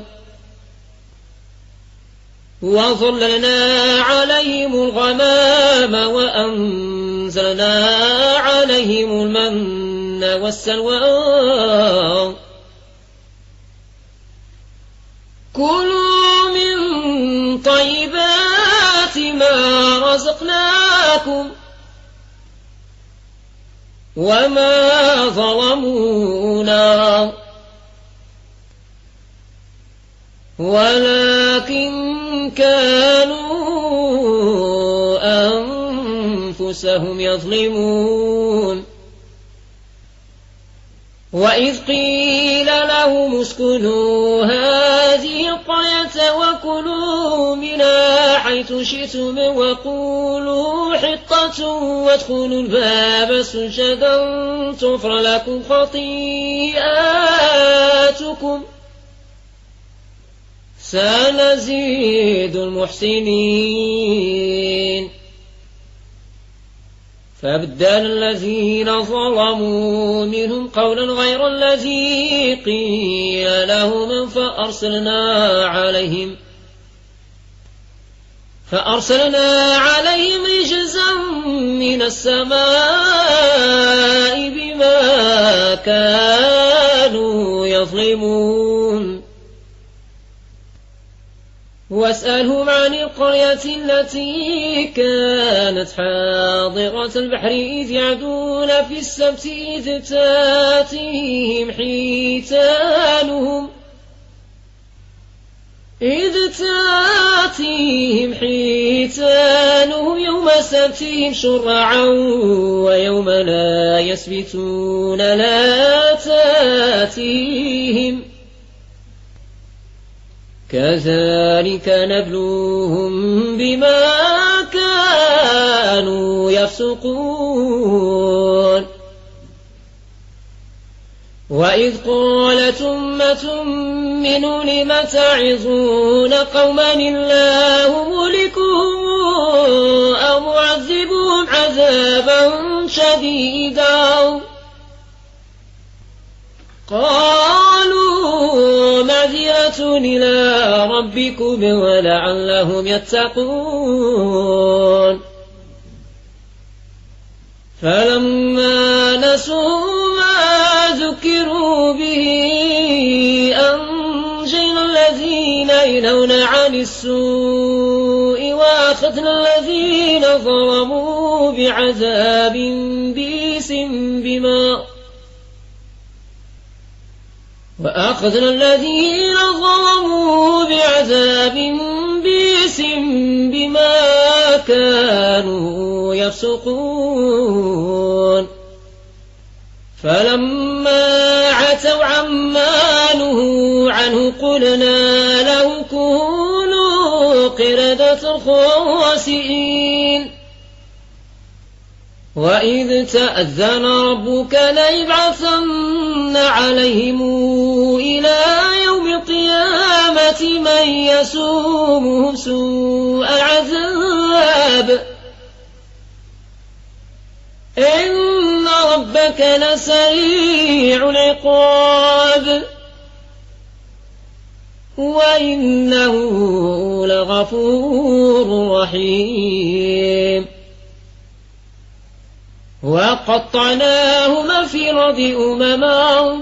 وظللنا عليهم الغمام وأنزلنا عليهم المن والسلوى كلوا من طيبات ما رزقناكم وما ظلمونا ولكن كانوا أنفسهم يظلمون. وإذ قيل لهم اسكنوا هذه القرية وكلوا منها حيث شئتم وقولوا حطة وادخلوا الباب سجدا تغفر لكم خطيئاتكم سنزيد المحسنين. فبدل الذين ظلموا منهم قولا غير الذي قيل لهم فأرسلنا فأرسلنا عليهم رجزا من السماء بما كانوا يظلمون واسألهم عن القرية التي كانت حاضرة البحر إذ يعدون في السبت إذ تاتيهم حيتانهم يوم سبتهم شرعا ويوم لا يسبتون لا تاتيهم كذلك نبلوهم بما كانوا يفسقون وإذ قالت أمة منهم لم تعظون قوما الله مهلكهم أو معذبهم عذابا شديدا قالوا معذرة إلى ربكم ولعلهم يتقون فلما نسوا ما ذكروا به أنجينا الذين ينهون عن السوء وأخذنا الذين ظلموا بعذاب بئيس بما كانوا يفسقون فلما عتوا عما نهوا عنه قلنا لهم كونوا قردة خاسئين وإذ تأذن ربك ليبعثن عليهم إلى يوم القيامة من يسومهم سوء العذاب إن ربك لسريع العقاب وإنه لغفور رحيم وقطعناهما في الأرض أمما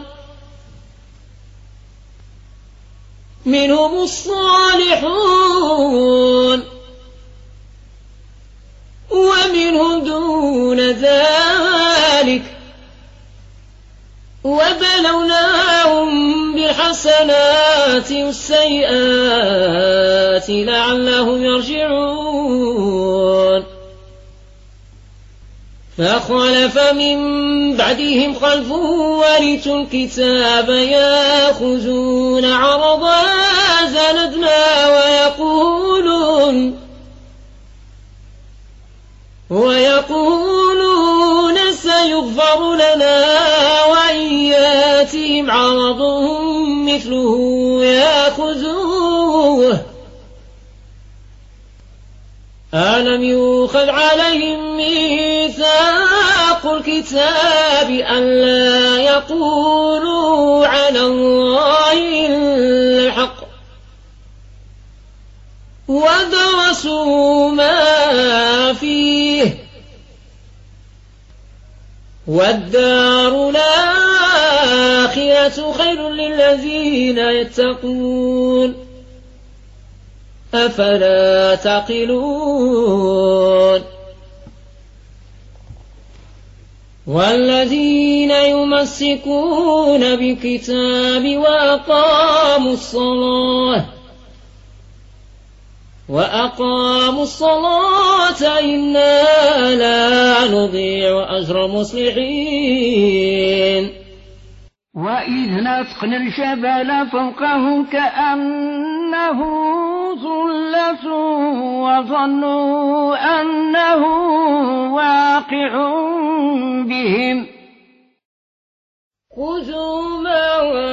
منهم الصالحون ومنهم دون ذلك وبلوناهم بالحسنات والسيئات لعلهم يرجعون فخلف من بعدهم خلف ورثوا الكتاب يأخذون عرض هذا الأدنى ويقولون سيغفر لنا وإن ياتهم عرض مثله يأخذوه ألم يؤخذ عليهم ميثاق الكتاب ألا يقولوا على الله الحق ودرسوا ما فيه والدار الآخرة خير للذين يتقون أفلا تعقلون والذين يمسكون بالكتاب وأقاموا الصلاة إنا لا نضيع أجر مصلحين وإذ نسقنا الجبل فوقهم كأنه ظلة وظنوا أنه واقع بهم خذوا ما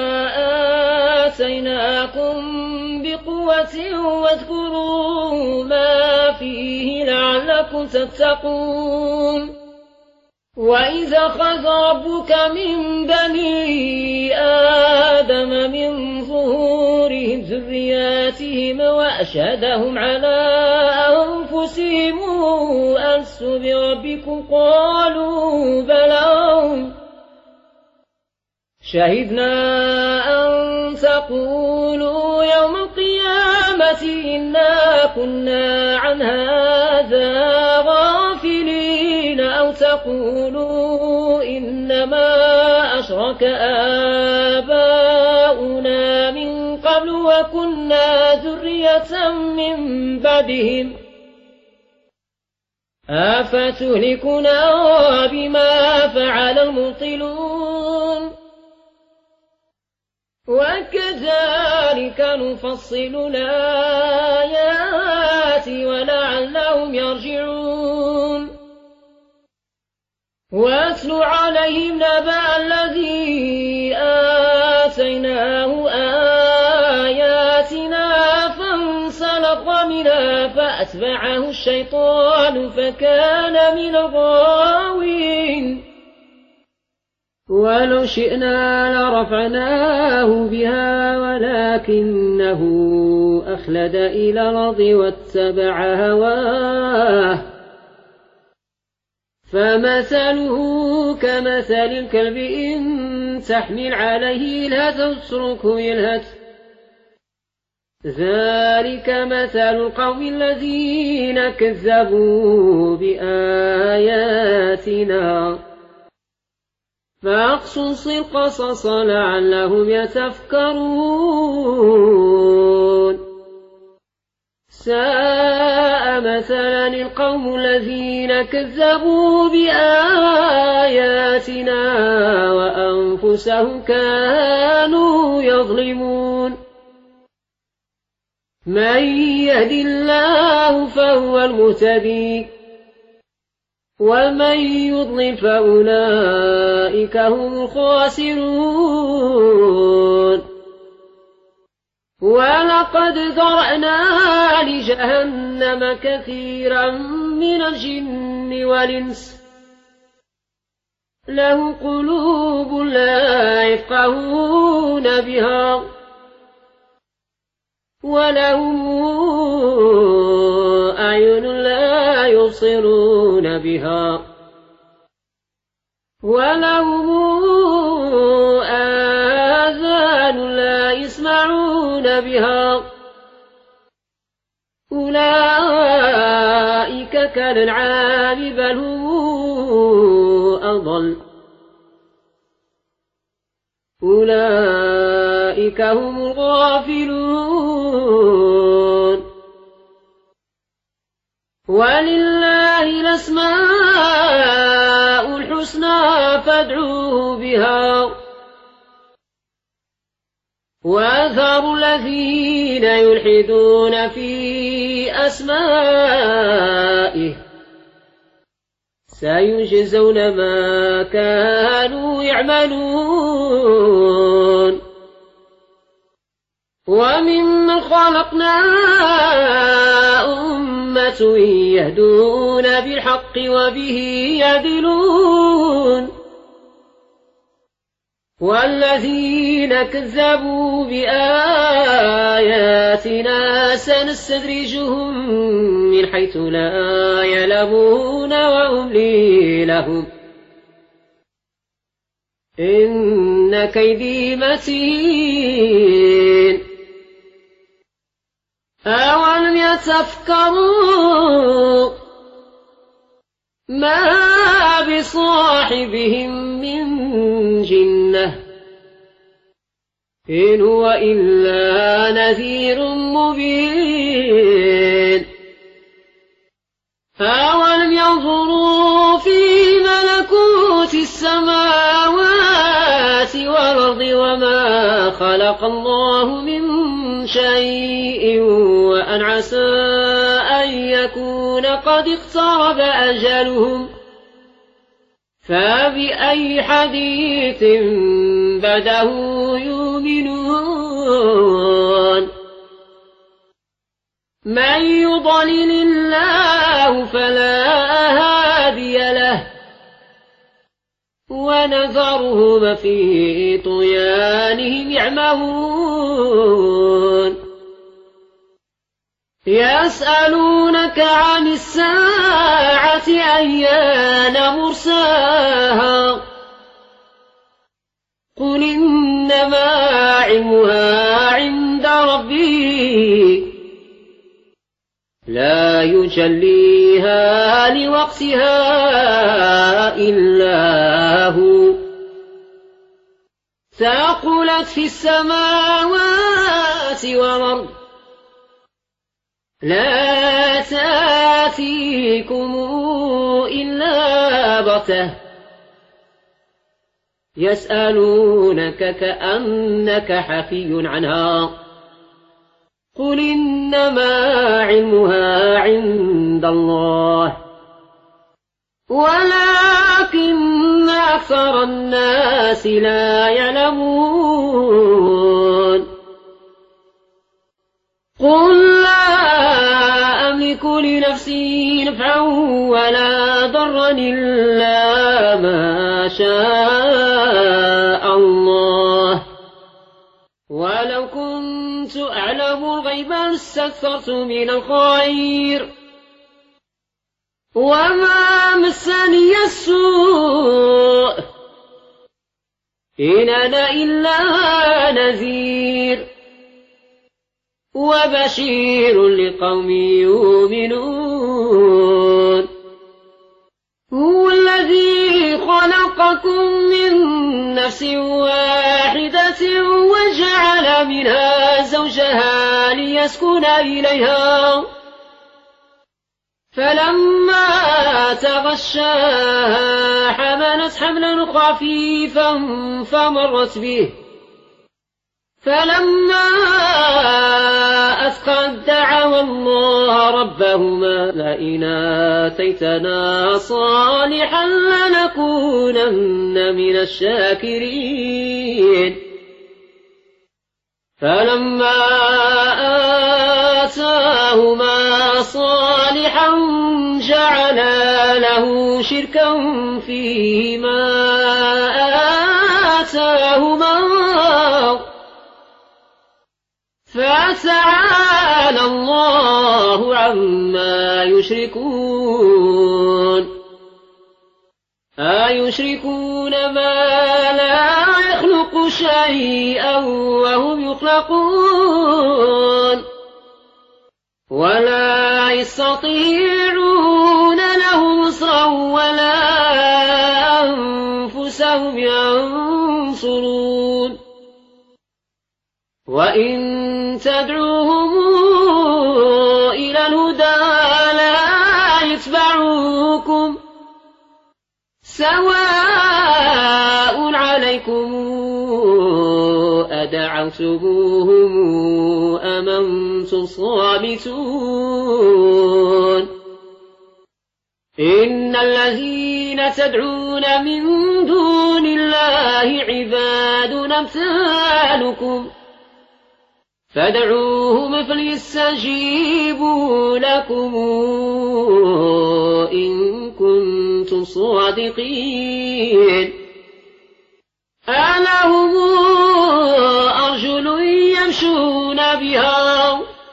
آتيناكم بقوة واذكروا ما فيه لعلكم تتقون وإذا أخذ ربك من بني آدم من ظهورهم ذرياتهم وأشهدهم على أنفسهم ألست بربكم قالوا بلى شهدنا أن تقولوا يوم القيامة إنا كنا عن هذا غافلين أو تقولوا إنما أشرك آباؤنا من قبل وكنا ذرية من بعدهم أفتهلكنا بما فعل المبطلون وكذلك نفصل الآيات ولعلهم يرجعون واتل عليهم نبأ الذي آتيناه آياتنا فانسلخ منها فأتبعه الشيطان فكان من الغاوين ولو شئنا لرفعناه بها ولكنه أخلد إلى الأرض واتبع هواه فمثله كمثل الكلب إن تحمل عليه يلهث أو تتركه يلهث ذلك مثل القوم الذين كذبوا بآياتنا فاقصص القصص لعلهم يتفكرون ساء مثلا القوم الذين كذبوا بآياتنا وأنفسهم كانوا يظلمون من يهد الله فهو المهتدي ومن يضلل فأولئك هم الخاسرون ولقد ذرأنا لجهنم كثيرا من الجن والإنس لهم قلوب لا يفقهون بها ولهم أعين لا يبصرون بها ولهم آذان لا يسمعون بها أولئك كالأنعام بل هم أضل أولئك هم الغافلون ولله الأسماء الحسنى فادعوه بها وذروا الذين يلحدون في أسمائه سيجزون ما كانوا يعملون وممن خلقنا أمة يهدون بالحق وبه يعدلون والذين كذبوا بآياتنا سنستدرجهم من حيث لا يعلمون وأملي لهم إن كيدي متين أولم يتفكروا ما بصاحبهم من جنة إن هو إلا نذير مبين أولم ينظروا في ملكوت السماوات والأرض وما خلق الله من شيء وأن عسى أن يكون قد اقترب أجلهم فبأي حديث بعده يؤمنون من يضلل الله فلا هادي له ونذرهم في طغيانهم يعمهون يسألونك عن الساعة أيان مرساها قل إنما علمها عند ربي لا يجليها لوقتها إلا هو ثقلت في السماوات والأرض لا تأتيكم إلا بغتة يسألونك كأنك حفي عنها قل إنما علمها عند الله ولكن أكثر الناس لا يعلمون قل لا أملك لنفسي نفعا ولا ضرا إلا ما شاء الله ولو كنت أعلم الغيب لاستكثرت من الخير وما مسني السوء إن أنا إلا نذير وبشير لقوم يؤمنون هو الذي خلقكم من نفس واحدة وجعل منها زوجها ليسكن إليها فلما تغشاها حملت حملا خفيفا فمرت به فلما أثقلت دعوا الله ربهما لئن آتيتنا صالحا لنكونن من الشاكرين فلما آتاهما صالحا جعلا له شركا فيما آتاهما فتعالى الله عما يشركون أيشركون ما لا يخلق شيئا وهم يخلقون ولا يستطيعون لهم نصرا ولا أنفسهم ينصرون وإن تدعوهم إلى الهدى لا يتبعوكم سواء عليكم أدعوتموهم أم أنتم صامتون إن الذين تدعون من دون الله عباد أمثالكم فادعوهم فليستجيبوا لكم إن كنتم صادقين ألهم أرجل يمشون بها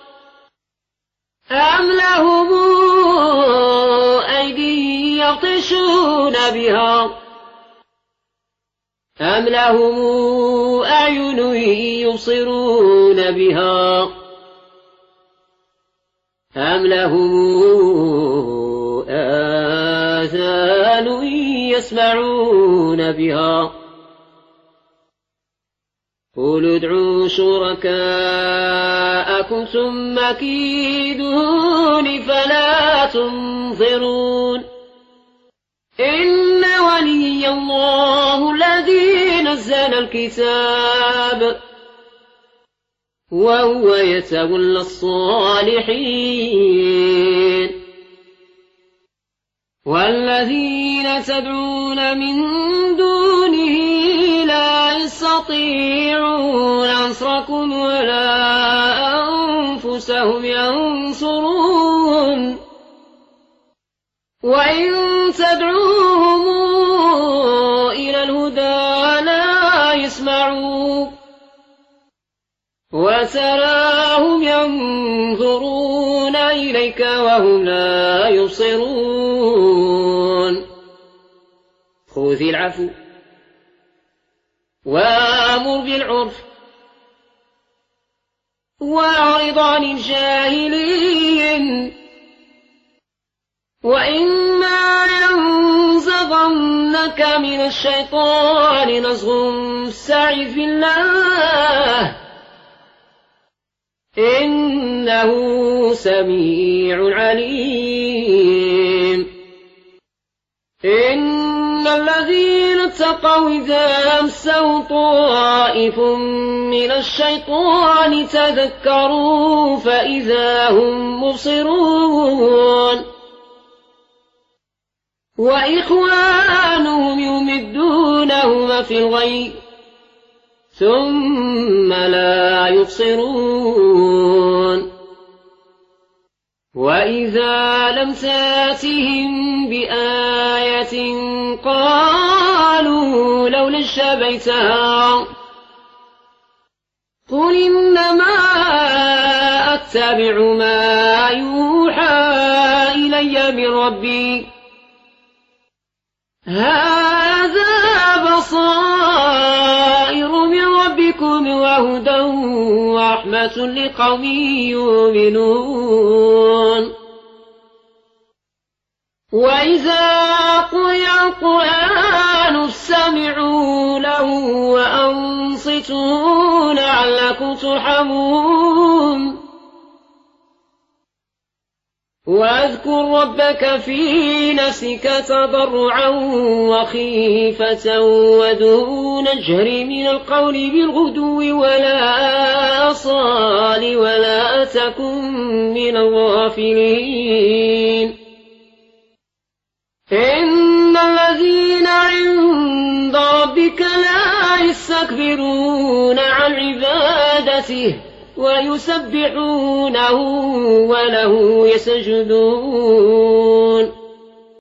أم لهم أيدي يبطشون بها أم لهم أعين يبصرون بها أم لهم آذان يسمعون بها قل ادعوا شركاءكم ثم كيدون فلا تنظرون إن ولي الله الذي نزل الكتاب وهو يتولى الصالحين والذين تدعون من دونه لا يستطيعون نصركم ولا أنفسهم ينصرون وإن تدعوهم إلى الهدى لا يسمعوا وتراهم ينظرون إليك وهم لا يبصرون خذ العفو وامر بالعرف وأعرض عن الجاهلين وإما ينزغنك من الشيطان نزغ فاستعذ بالله إنه سميع عليم إن الذين اتقوا إذا مسوا طائف من الشيطان تذكروا فإذا هم مبصرون وإخوانهم يمدونهم في الغي ثم لا يبصرون وإذا لم تاتهم بآية قالوا لولا اجتبيتها قل إنما أتبع ما يوحى إلي من ربي هذا بصائر من ربكم وهدى ورحمة لقوم يؤمنون وإذا قرئ القرآن فاستمعوا له وأنصتوا لعلكم ترحمون واذكر ربك في نفسك تضرعا وخيفة ودون الجهر من القول بالغدو ولا أصال ولا تكن من الغافلين إن الذين عند ربك لا يستكبرون عن عبادته ويسبحونه وله يسجدون